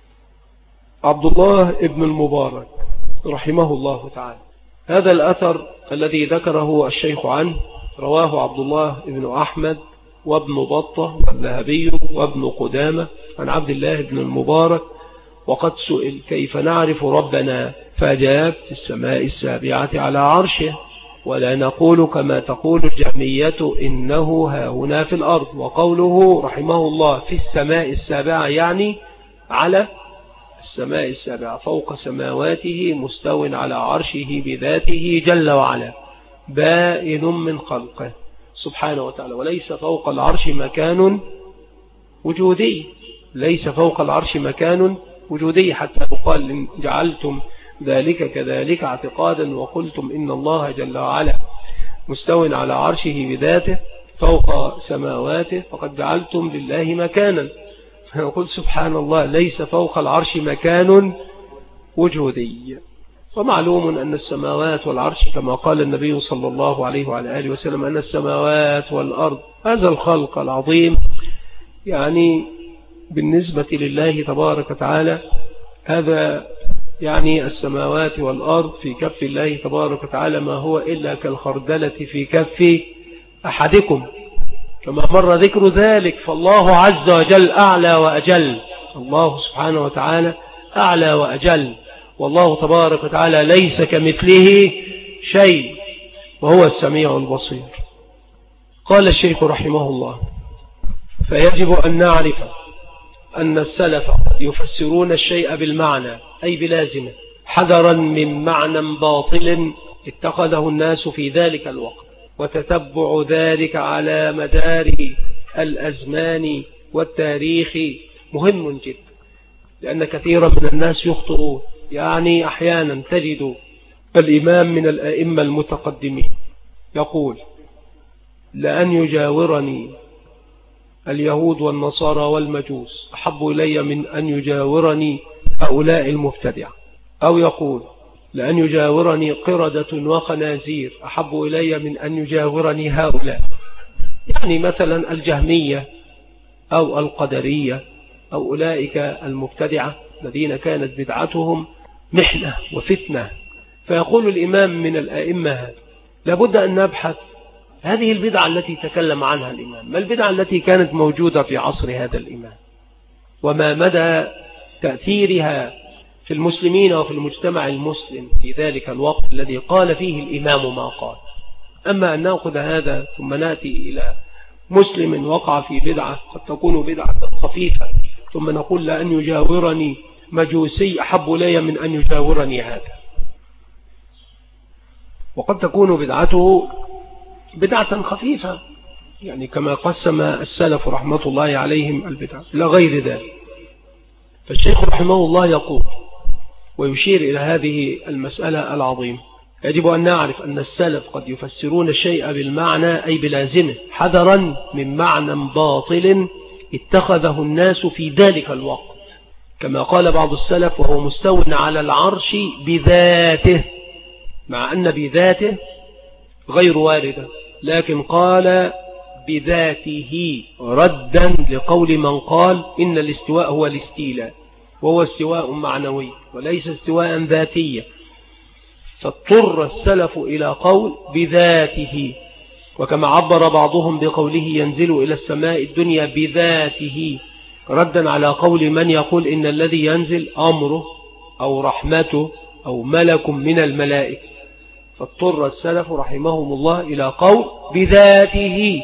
عبد الله ابن المبارك رحمه الله تعالى، هذا الأثر الذي ذكره الشيخ عنه رواه عبد الله ابن أحمد وابن بطة والذهبي وابن قدامة عن عبد الله ابن المبارك. وقد سئل كيف نعرف ربنا فأجاب في السماء السابعة على عرشه، ولا نقول كما تقول الجهمية إنه ها هنا في الأرض. وقوله رحمه الله في السماء السابعة يعني على السماء السابعة فوق سماواته مستو على عرشه بذاته جل وعلا بائن من خلقه سبحانه وتعالى. وليس فوق العرش مكان وجودي، ليس فوق العرش مكان وجودي، حتى يقال إن جعلتم ذلك كذلك اعتقادا وقلتم إن الله جل وعلا مستو على عرشه بذاته فوق سماواته فقد جعلتم لله مكانا. فنقول سبحان الله ليس فوق العرش مكان وجودي. ومعلوم أن السماوات والعرش كما قال النبي صلى الله عليه وعلى آله وسلم أن السماوات والأرض هذا الخلق العظيم يعني بالنسبة لله تبارك وتعالى هذا يعني السماوات والأرض في كف الله تبارك وتعالى ما هو إلا كالخردلة في كف أحدكم كما مر ذكر ذلك. فالله عز وجل أعلى وأجل، الله سبحانه وتعالى أعلى وأجل، والله تبارك وتعالى ليس كمثله شيء وهو السميع البصير. قال الشيخ رحمه الله فيجب أن نعرف أن السلف يفسرون الشيء بالمعنى أي بلازمه حذرا من معنى باطل اتخذه الناس في ذلك الوقت، وتتبع ذلك على مدار الأزمان والتاريخ مهم جدا. لأن كثيرا من الناس يخطئون. يعني أحيانا تجد الإمام من الأئمة المتقدمين يقول: لأن يجاورني اليهود والنصارى والمجوس أحب إلي من أن يجاورني هؤلاء المبتدعة. أو يقول: لأن يجاورني قردة وخنازير أحب إلي من أن يجاورني هؤلاء. يعني مثلا الجهمية أو القدرية أو أولئك المبتدعة الذين كانت بدعتهم محنة وفتنة. فيقول الإمام من الأئمة: لابد أن نبحث هذه البدعة التي تكلم عنها الإمام، ما البدعة التي كانت موجودة في عصر هذا الإمام، وما مدى تأثيرها في المسلمين وفي المجتمع المسلم في ذلك الوقت الذي قال فيه الإمام ما قال. أما أن نأخذ هذا ثم نأتي إلى مسلم وقع في بدعة قد تكون بدعة خفيفة ثم نقول: لأن يجاورني مجوسي أحب لي من أن يجاورني هذا. وقد تكون بدعته بدعة خفيفة، يعني كما قسم السلف رحمة الله عليهم البدعة لا غير ذلك. فالشيخ رحمه الله يقول ويشير إلى هذه المسألة العظيمة: يجب أن نعرف أن السلف قد يفسرون الشيء بالمعنى أي بلازمه حذرا من معنى باطل اتخذه الناس في ذلك الوقت، كما قال بعض السلف: وهو مستو على العرش بذاته، مع أن بذاته غير واردة، لكن قال بذاته ردا لقول من قال إن الاستواء هو الاستيلاء، وهو استواء معنوي وليس استواء ذاتيا. فاضطر السلف إلى قول بذاته، وكما عبر بعضهم بقوله ينزل إلى السماء الدنيا بذاته ردا على قول من يقول إن الذي ينزل أمره أو رحمته أو ملك من الملائكة. فاضطر السلف رحمهم الله إلى قول بذاته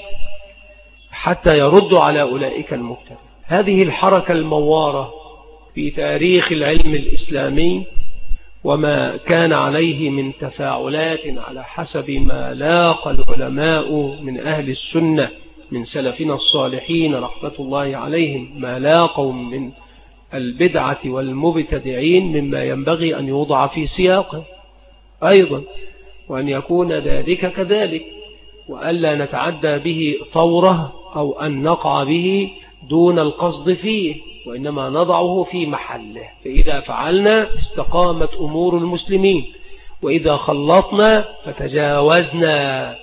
حتى يرد على أولئك المبتدع. هذه الحركة الموارة في تاريخ العلم الإسلامي وما كان عليه من تفاعلات على حسب ما لاقى العلماء من أهل السنة من سلفنا الصالحين رحمة الله عليهم، ما لاقوا من البدعة والمبتدعين مما ينبغي أن يوضع في سياقه أيضا، وأن يكون ذلك كذلك، وألا نتعدى به طورة أو أن نقع به دون القصد فيه، وإنما نضعه في محله. فإذا فعلنا استقامت أمور المسلمين، وإذا خلطنا فتجاوزنا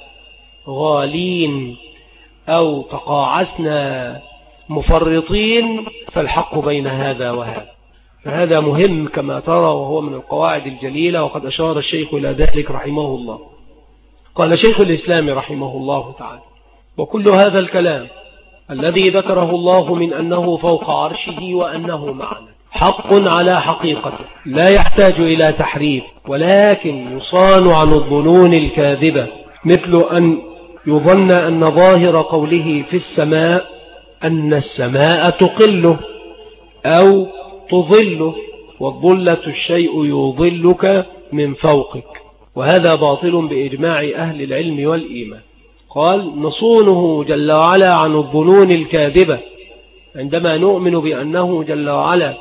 غالين أو تقاعسنا مفرطين، فالحق بين هذا وهذا. فهذا مهم كما ترى، وهو من القواعد الجليلة، وقد أشار الشيخ إلى ذلك رحمه الله. قال شيخ الإسلام رحمه الله تعالى: وكل هذا الكلام الذي ذكره الله من أنه فوق عرشه وأنه معنا حق على حقيقته، لا يحتاج إلى تحريف، ولكن يصان عن الظنون الكاذبة، مثل أن يظن أن ظاهر قوله في السماء أن السماء تقله أو تظله، والظلة الشيء يظلك من فوقك، وهذا باطل بإجماع أهل العلم والإيمان. قال: نصونه جل وعلا عن الظنون الكاذبة عندما نؤمن بأنه جل وعلا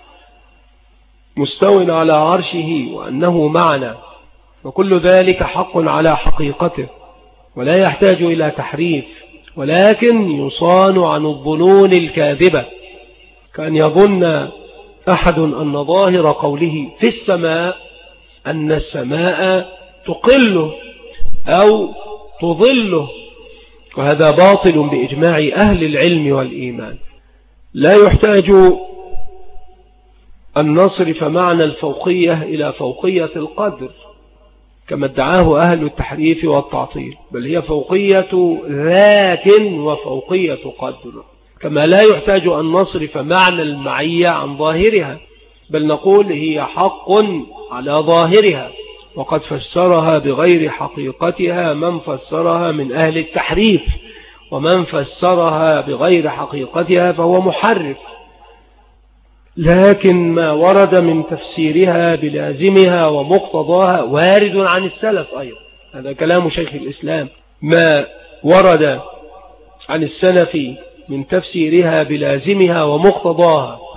مستو على عرشه وأنه معنا، وكل ذلك حق على حقيقته ولا يحتاج إلى تحريف، ولكن يصان عن الظنون الكاذبة، كأن يظن أحد أن ظاهر قوله في السماء أن السماء تقله أو تظله، وهذا باطل بإجماع أهل العلم والإيمان. لا يحتاج أن نصرف معنى الفوقية إلى فوقية القدر كما ادعاه أهل التحريف والتعطيل، بل هي فوقية ذات وفوقية قدر. كما لا يحتاج أن نصرف معنى المعية عن ظاهرها، بل نقول هي حق على ظاهرها، وقد فسرها بغير حقيقتها من فسرها من أهل التحريف، ومن فسرها بغير حقيقتها فهو محرف. لكن ما ورد من تفسيرها بلازمها ومقتضاها وارد عن السلف أيضا، هذا كلام شيخ الإسلام. ما ورد عن السلف من تفسيرها بلازمها ومقتضاها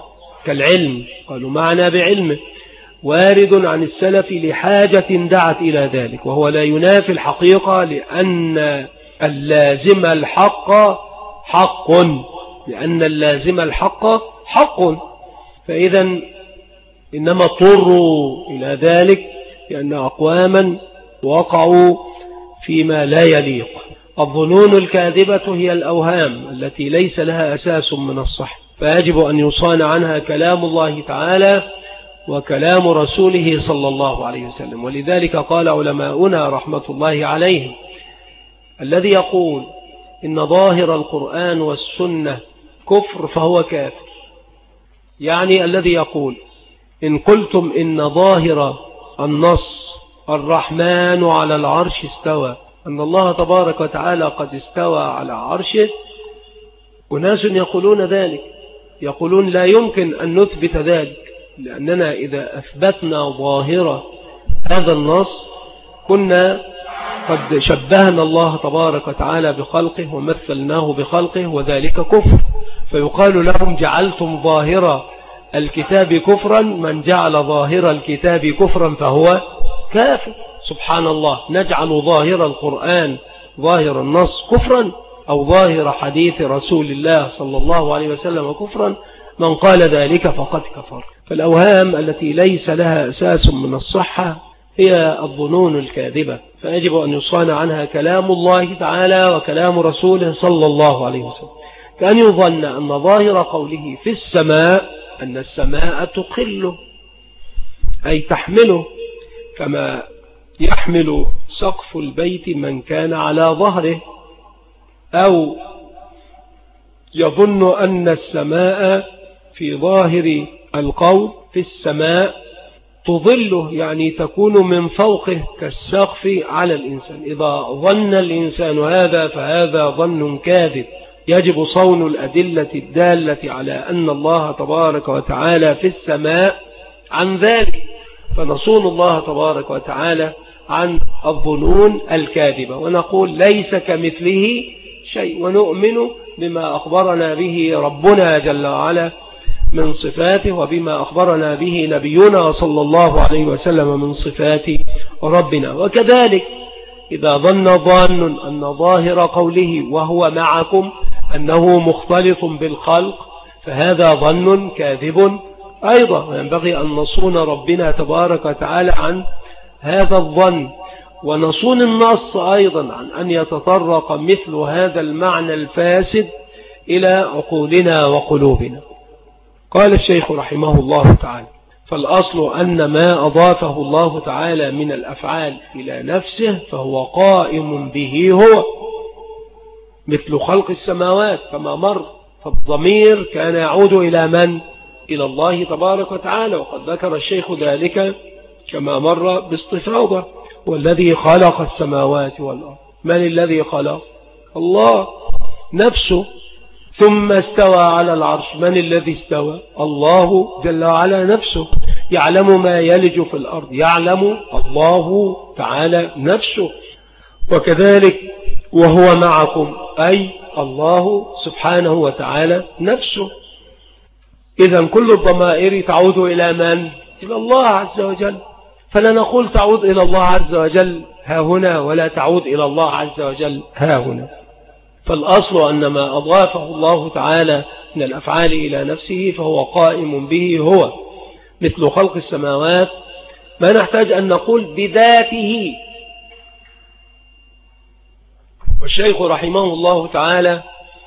كالعلم، قالوا معنا بعلمه، وارد عن السلف لحاجة دعت إلى ذلك، وهو لا ينافي الحقيقة، لأن اللازم الحق حق، لأن اللازم الحق حق. فإذا إنما اضطروا إلى ذلك لأن أقواما وقعوا فيما لا يليق. الظنون الكاذبة هي الأوهام التي ليس لها أساس من الصح، فيجب أن يصان عنها كلام الله تعالى وكلام رسوله صلى الله عليه وسلم. ولذلك قال علماؤنا رحمة الله عليهم: الذي يقول إن ظاهر القرآن والسنة كفر فهو كافر. يعني الذي يقول إن قلتم إن ظاهر النص الرحمن على العرش استوى، أن الله تبارك وتعالى قد استوى على عرشه، وناس يقولون ذلك، يقولون لا يمكن أن نثبت ذلك، لأننا إذا أثبتنا ظاهرة هذا النص كنا قد شبهنا الله تبارك وتعالى بخلقه ومثلناه بخلقه، وذلك كفر. فيقال لهم جعلتم ظاهر الكتاب كفرا، من جعل ظاهر الكتاب كفرا فهو كافر. سبحان الله، نجعل ظاهر القرآن ظاهر النص كفرا، أو ظاهر حديث رسول الله صلى الله عليه وسلم كفرا؟ من قال ذلك فقد كفر. فالأوهام التي ليس لها أساس من الصحة هي الظنون الكاذبة، فيجب أن يصان عنها كلام الله تعالى وكلام رسوله صلى الله عليه وسلم. كأن يظن أن ظاهر قوله في السماء أن السماء تقله، أي تحمله، كما يحمل سقف البيت من كان على ظهره، أو يظن أن السماء في ظاهر القول في السماء تظله، يعني تكون من فوقه كالسقف على الإنسان. إذا ظن الإنسان هذا فهذا ظن كاذب، يجب صون الأدلة الدالة على أن الله تبارك وتعالى في السماء عن ذلك، فنصون الله تبارك وتعالى عن الظنون الكاذبة، ونقول ليس كمثله شيء، ونؤمن بما أخبرنا به ربنا جل وعلا من صفاته، وبما أخبرنا به نبينا صلى الله عليه وسلم من صفات ربنا. وكذلك إذا ظن ظان أن ظاهر قوله وهو معكم أنه مختلط بالخلق، فهذا ظن كاذب أيضا، وينبغي أن نصون ربنا تبارك وتعالى عن هذا الظن، ونصون النص أيضا عن أن يتطرق مثل هذا المعنى الفاسد إلى عقولنا وقلوبنا. قال الشيخ رحمه الله تعالى: فالأصل أن ما أضافه الله تعالى من الأفعال إلى نفسه فهو قائم به هو، مثل خلق السماوات كما مر، فالضمير كان يعود إلى من؟ إلى الله تبارك وتعالى، وقد ذكر الشيخ ذلك كما مر باستفاضة: والذي خلق السماوات والأرض. من الذي خلق؟ الله نفسه. ثم استوى على العرش. من الذي استوى؟ الله جل وعلا نفسه. يعلم ما يلج في الأرض، يعلم الله تعالى نفسه. وكذلك وهو معكم، أي الله سبحانه وتعالى نفسه. إذن كل الضمائر تعود إلى من؟ إلى الله عز وجل، فلا نقول تعود إلى الله عز وجل ها هنا ولا تعود إلى الله عز وجل ها هنا. فالأصل أن ما أضافه الله تعالى من الأفعال إلى نفسه فهو قائم به هو، مثل خلق السماوات، ما نحتاج أن نقول بذاته. والشيخ رحمه الله تعالى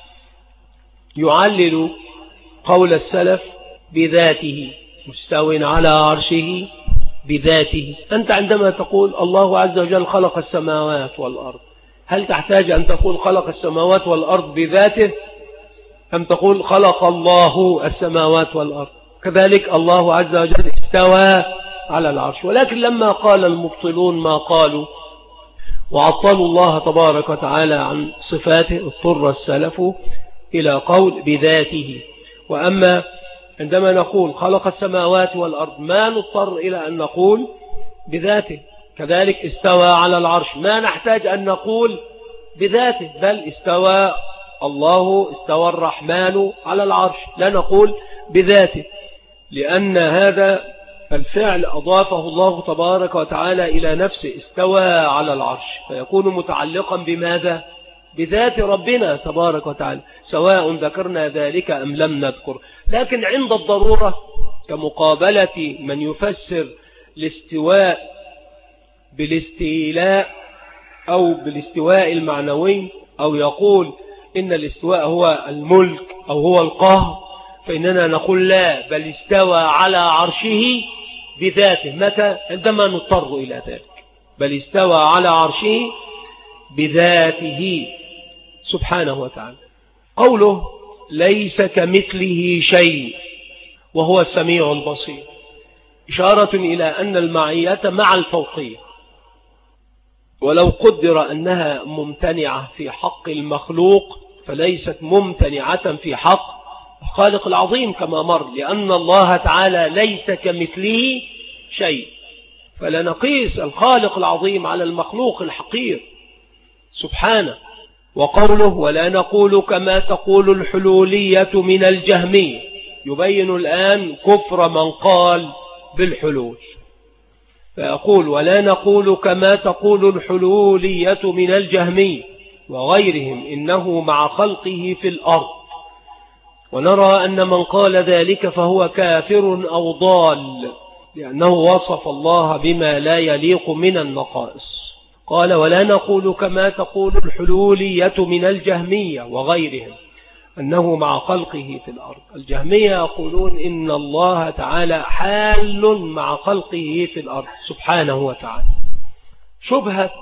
يعلل قول السلف بذاته، مستو على عرشه بذاته. أنت عندما تقول الله عز وجل خلق السماوات والأرض، هل تحتاج أن تقول خلق السماوات والأرض بذاته، أم تقول خلق الله السماوات والأرض؟ كذلك الله عز وجل استوى على العرش. ولكن لما قال المبطلون ما قالوا وعطلوا الله تبارك وتعالى عن صفاته، اضطر السلف إلى قول بذاته. وأما عندما نقول خلق السماوات والأرض ما نضطر إلى أن نقول بذاته. كذلك استوى على العرش، ما نحتاج أن نقول بذاته، بل استوى الله، استوى الرحمن على العرش، لا نقول بذاته. لأن هذا الفعل أضافه الله تبارك وتعالى إلى نفسه، استوى على العرش، فيكون متعلقا بماذا؟ بذات ربنا تبارك وتعالى، سواء ذكرنا ذلك أم لم نذكر. لكن عند الضرورة كمقابلة من يفسر الاستواء بالاستيلاء أو بالاستواء المعنوي، أو يقول إن الاستواء هو الملك أو هو القهر، فإننا نقول لا، بل استوى على عرشه بذاته. متى؟ عندما نضطر إلى ذلك. بل استوى على عرشه بذاته سبحانه وتعالى. قوله ليس كمثله شيء وهو السميع البصير إشارة إلى أن المعية مع الفوقية، ولو قدر أنها ممتنعة في حق المخلوق فليست ممتنعة في حق الخالق العظيم كما مر، لأن الله تعالى ليس كمثله شيء، فلا نقيس الخالق العظيم على المخلوق الحقير سبحانه. وقوله ولا نقول كما تقول الحلولية من الجهمية، يبين الآن كفر من قال بالحلول، فيقول ولا نقول كما تقول الحلولية من الجهمية وغيرهم إنه مع خلقه في الأرض، ونرى أن من قال ذلك فهو كافر أو ضال، لأنه وصف الله بما لا يليق من النقائص. قال ولا نقول كما تقول الحلولية من الجهمية وغيرهم أنه مع خلقه في الأرض. الجهمية يقولون إن الله تعالى حال مع خلقه في الأرض سبحانه وتعالى. شبهة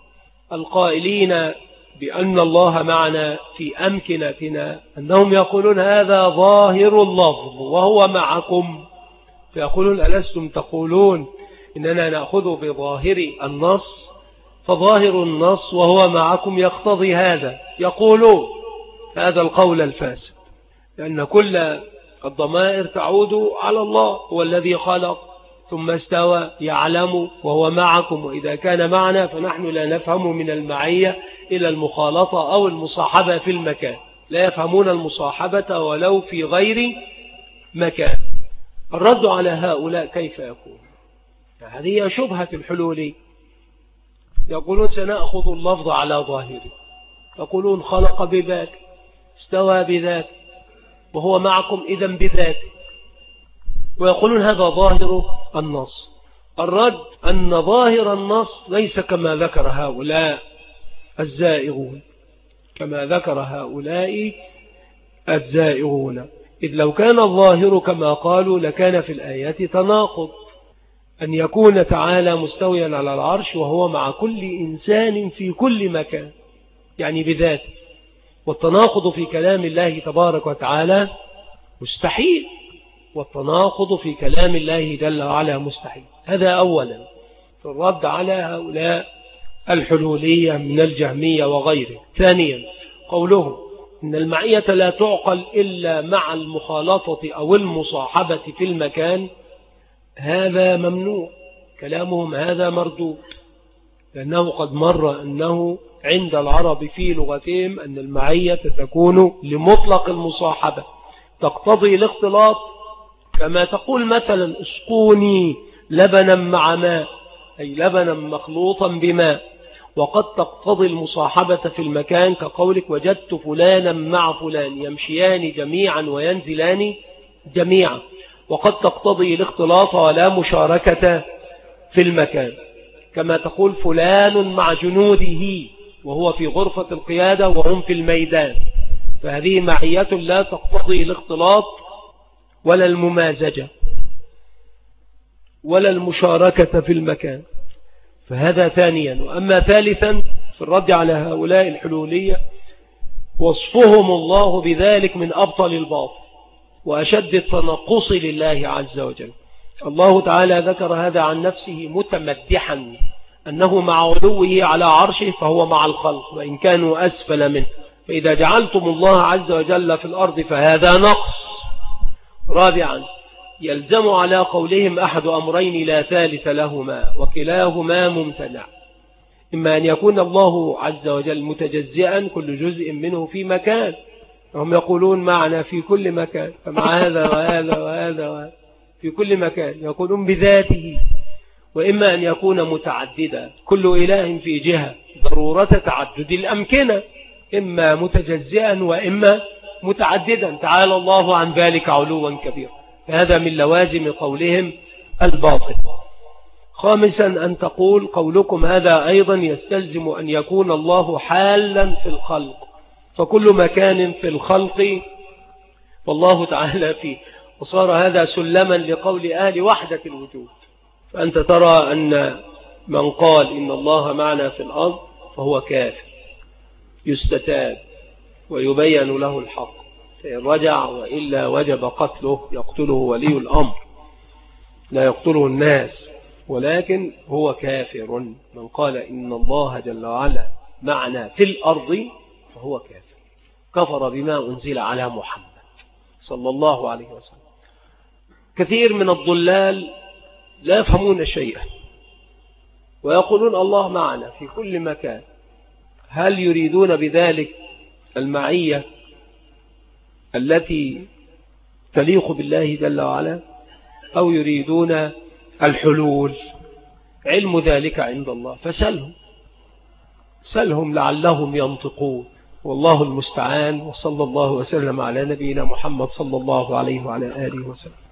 القائلين بأن الله معنا في أمكنتنا أنهم يقولون هذا ظاهر اللفظ وهو معكم، فيقولون ألستم تقولون إننا نأخذ بظاهر النص، فظاهر النص وهو معكم يقتضي هذا. يقولون هذا القول الفاسد، لأن كل الضمائر تعود على الله، هو الذي خلق ثم استوى يعلم وهو معكم، وإذا كان معنا فنحن لا نفهم من المعية إلى المخالطة أو المصاحبة في المكان، لا يفهمون المصاحبة ولو في غير مكان. الرد على هؤلاء كيف يكون؟ هذه شبهة الحلولي، يقولون سنأخذ اللفظ على ظاهره، يقولون خلق بذاته، استوى بذاته، وهو معكم إذن بذاته، ويقولون هذا ظاهر النص. الرد أن ظاهر النص ليس كما ذكر هؤلاء الزائغون، كما ذكر هؤلاء الزائغون، إذ لو كان الظاهر كما قالوا لكان في الآيات تناقض، أن يكون تعالى مستويا على العرش وهو مع كل إنسان في كل مكان، يعني بذاته، والتناقض في كلام الله تبارك وتعالى مستحيل، والتناقض في كلام الله جل وعلا مستحيل. هذا أولا في الرد على هؤلاء الحلولية من الجهمية وغيره. ثانيا قولهم إن المعية لا تعقل إلا مع المخالطة أو المصاحبة في المكان، هذا ممنوع، كلامهم هذا مردود، لأنه قد مر أنه عند العرب في لغتهم أن المعية تكون لمطلق المصاحبة، تقتضي الاختلاط، كما تقول مثلا اسقوني لبنا مع ماء، أي لبنا مخلوطا بماء، وقد تقتضي المصاحبة في المكان كقولك وجدت فلانا مع فلان، يمشيان جميعا وينزلان جميعا، وقد تقتضي الاختلاط ولا مشاركة في المكان، كما تقول فلان مع جنوده وهو في غرفة القيادة وهم في الميدان، فهذه معية لا تقتضي الاختلاط ولا الممازجة ولا المشاركة في المكان، فهذا ثانيا. وأما ثالثا في الرد على هؤلاء الحلولية، وصفهم الله بذلك من أبطل الباطل وأشد التنقص لله عز وجل. الله تعالى ذكر هذا عن نفسه متمدحا أنه مع علوه على عرشه فهو مع الخلق وإن كانوا أسفل منه، فإذا جعلتم الله عز وجل في الأرض فهذا نقص. رابعا يلزم على قولهم أحد أمرين لا ثالث لهما وكلاهما ممتنع، إما أن يكون الله عز وجل متجزئا كل جزء منه في مكان، هم يقولون معنا في كل مكان، فمع هذا وهذا وهذا وهذا، في كل مكان، يكون بذاته، وإما أن يكون متعددا، كل إله في جهة، ضرورة تعدد الأمكنة، إما متجزئا وإما متعددا، تعالى الله عن ذلك علوا كبيرا. هذا من لوازم قولهم الباطل. خامسا أن تقول قولكم هذا أيضا يستلزم أن يكون الله حالا في الخلق، فكل مكان في الخلق والله تعالى فيه، وصار هذا سلما لقول أهل وحدة الوجود. فأنت ترى أن من قال إن الله معنا في الأرض فهو كافر، يستتاب ويبين له الحق، فإن رجع وإلا وجب قتله، يقتله ولي الأمر لا يقتله الناس، ولكن هو كافر. من قال إن الله جل وعلا معنا في الأرض فهو كافر، كفر بما أنزل على محمد صلى الله عليه وسلم. كثير من الضلال لا يفهمون شيئا ويقولون الله معنا في كل مكان. هل يريدون بذلك المعية التي تليق بالله جل وعلا، أو يريدون الحلول؟ علم ذلك عند الله، فسلهم لعلهم ينطقون، والله المستعان. وصلى الله وسلم على نبينا محمد صلى الله عليه وعلى آله وسلم.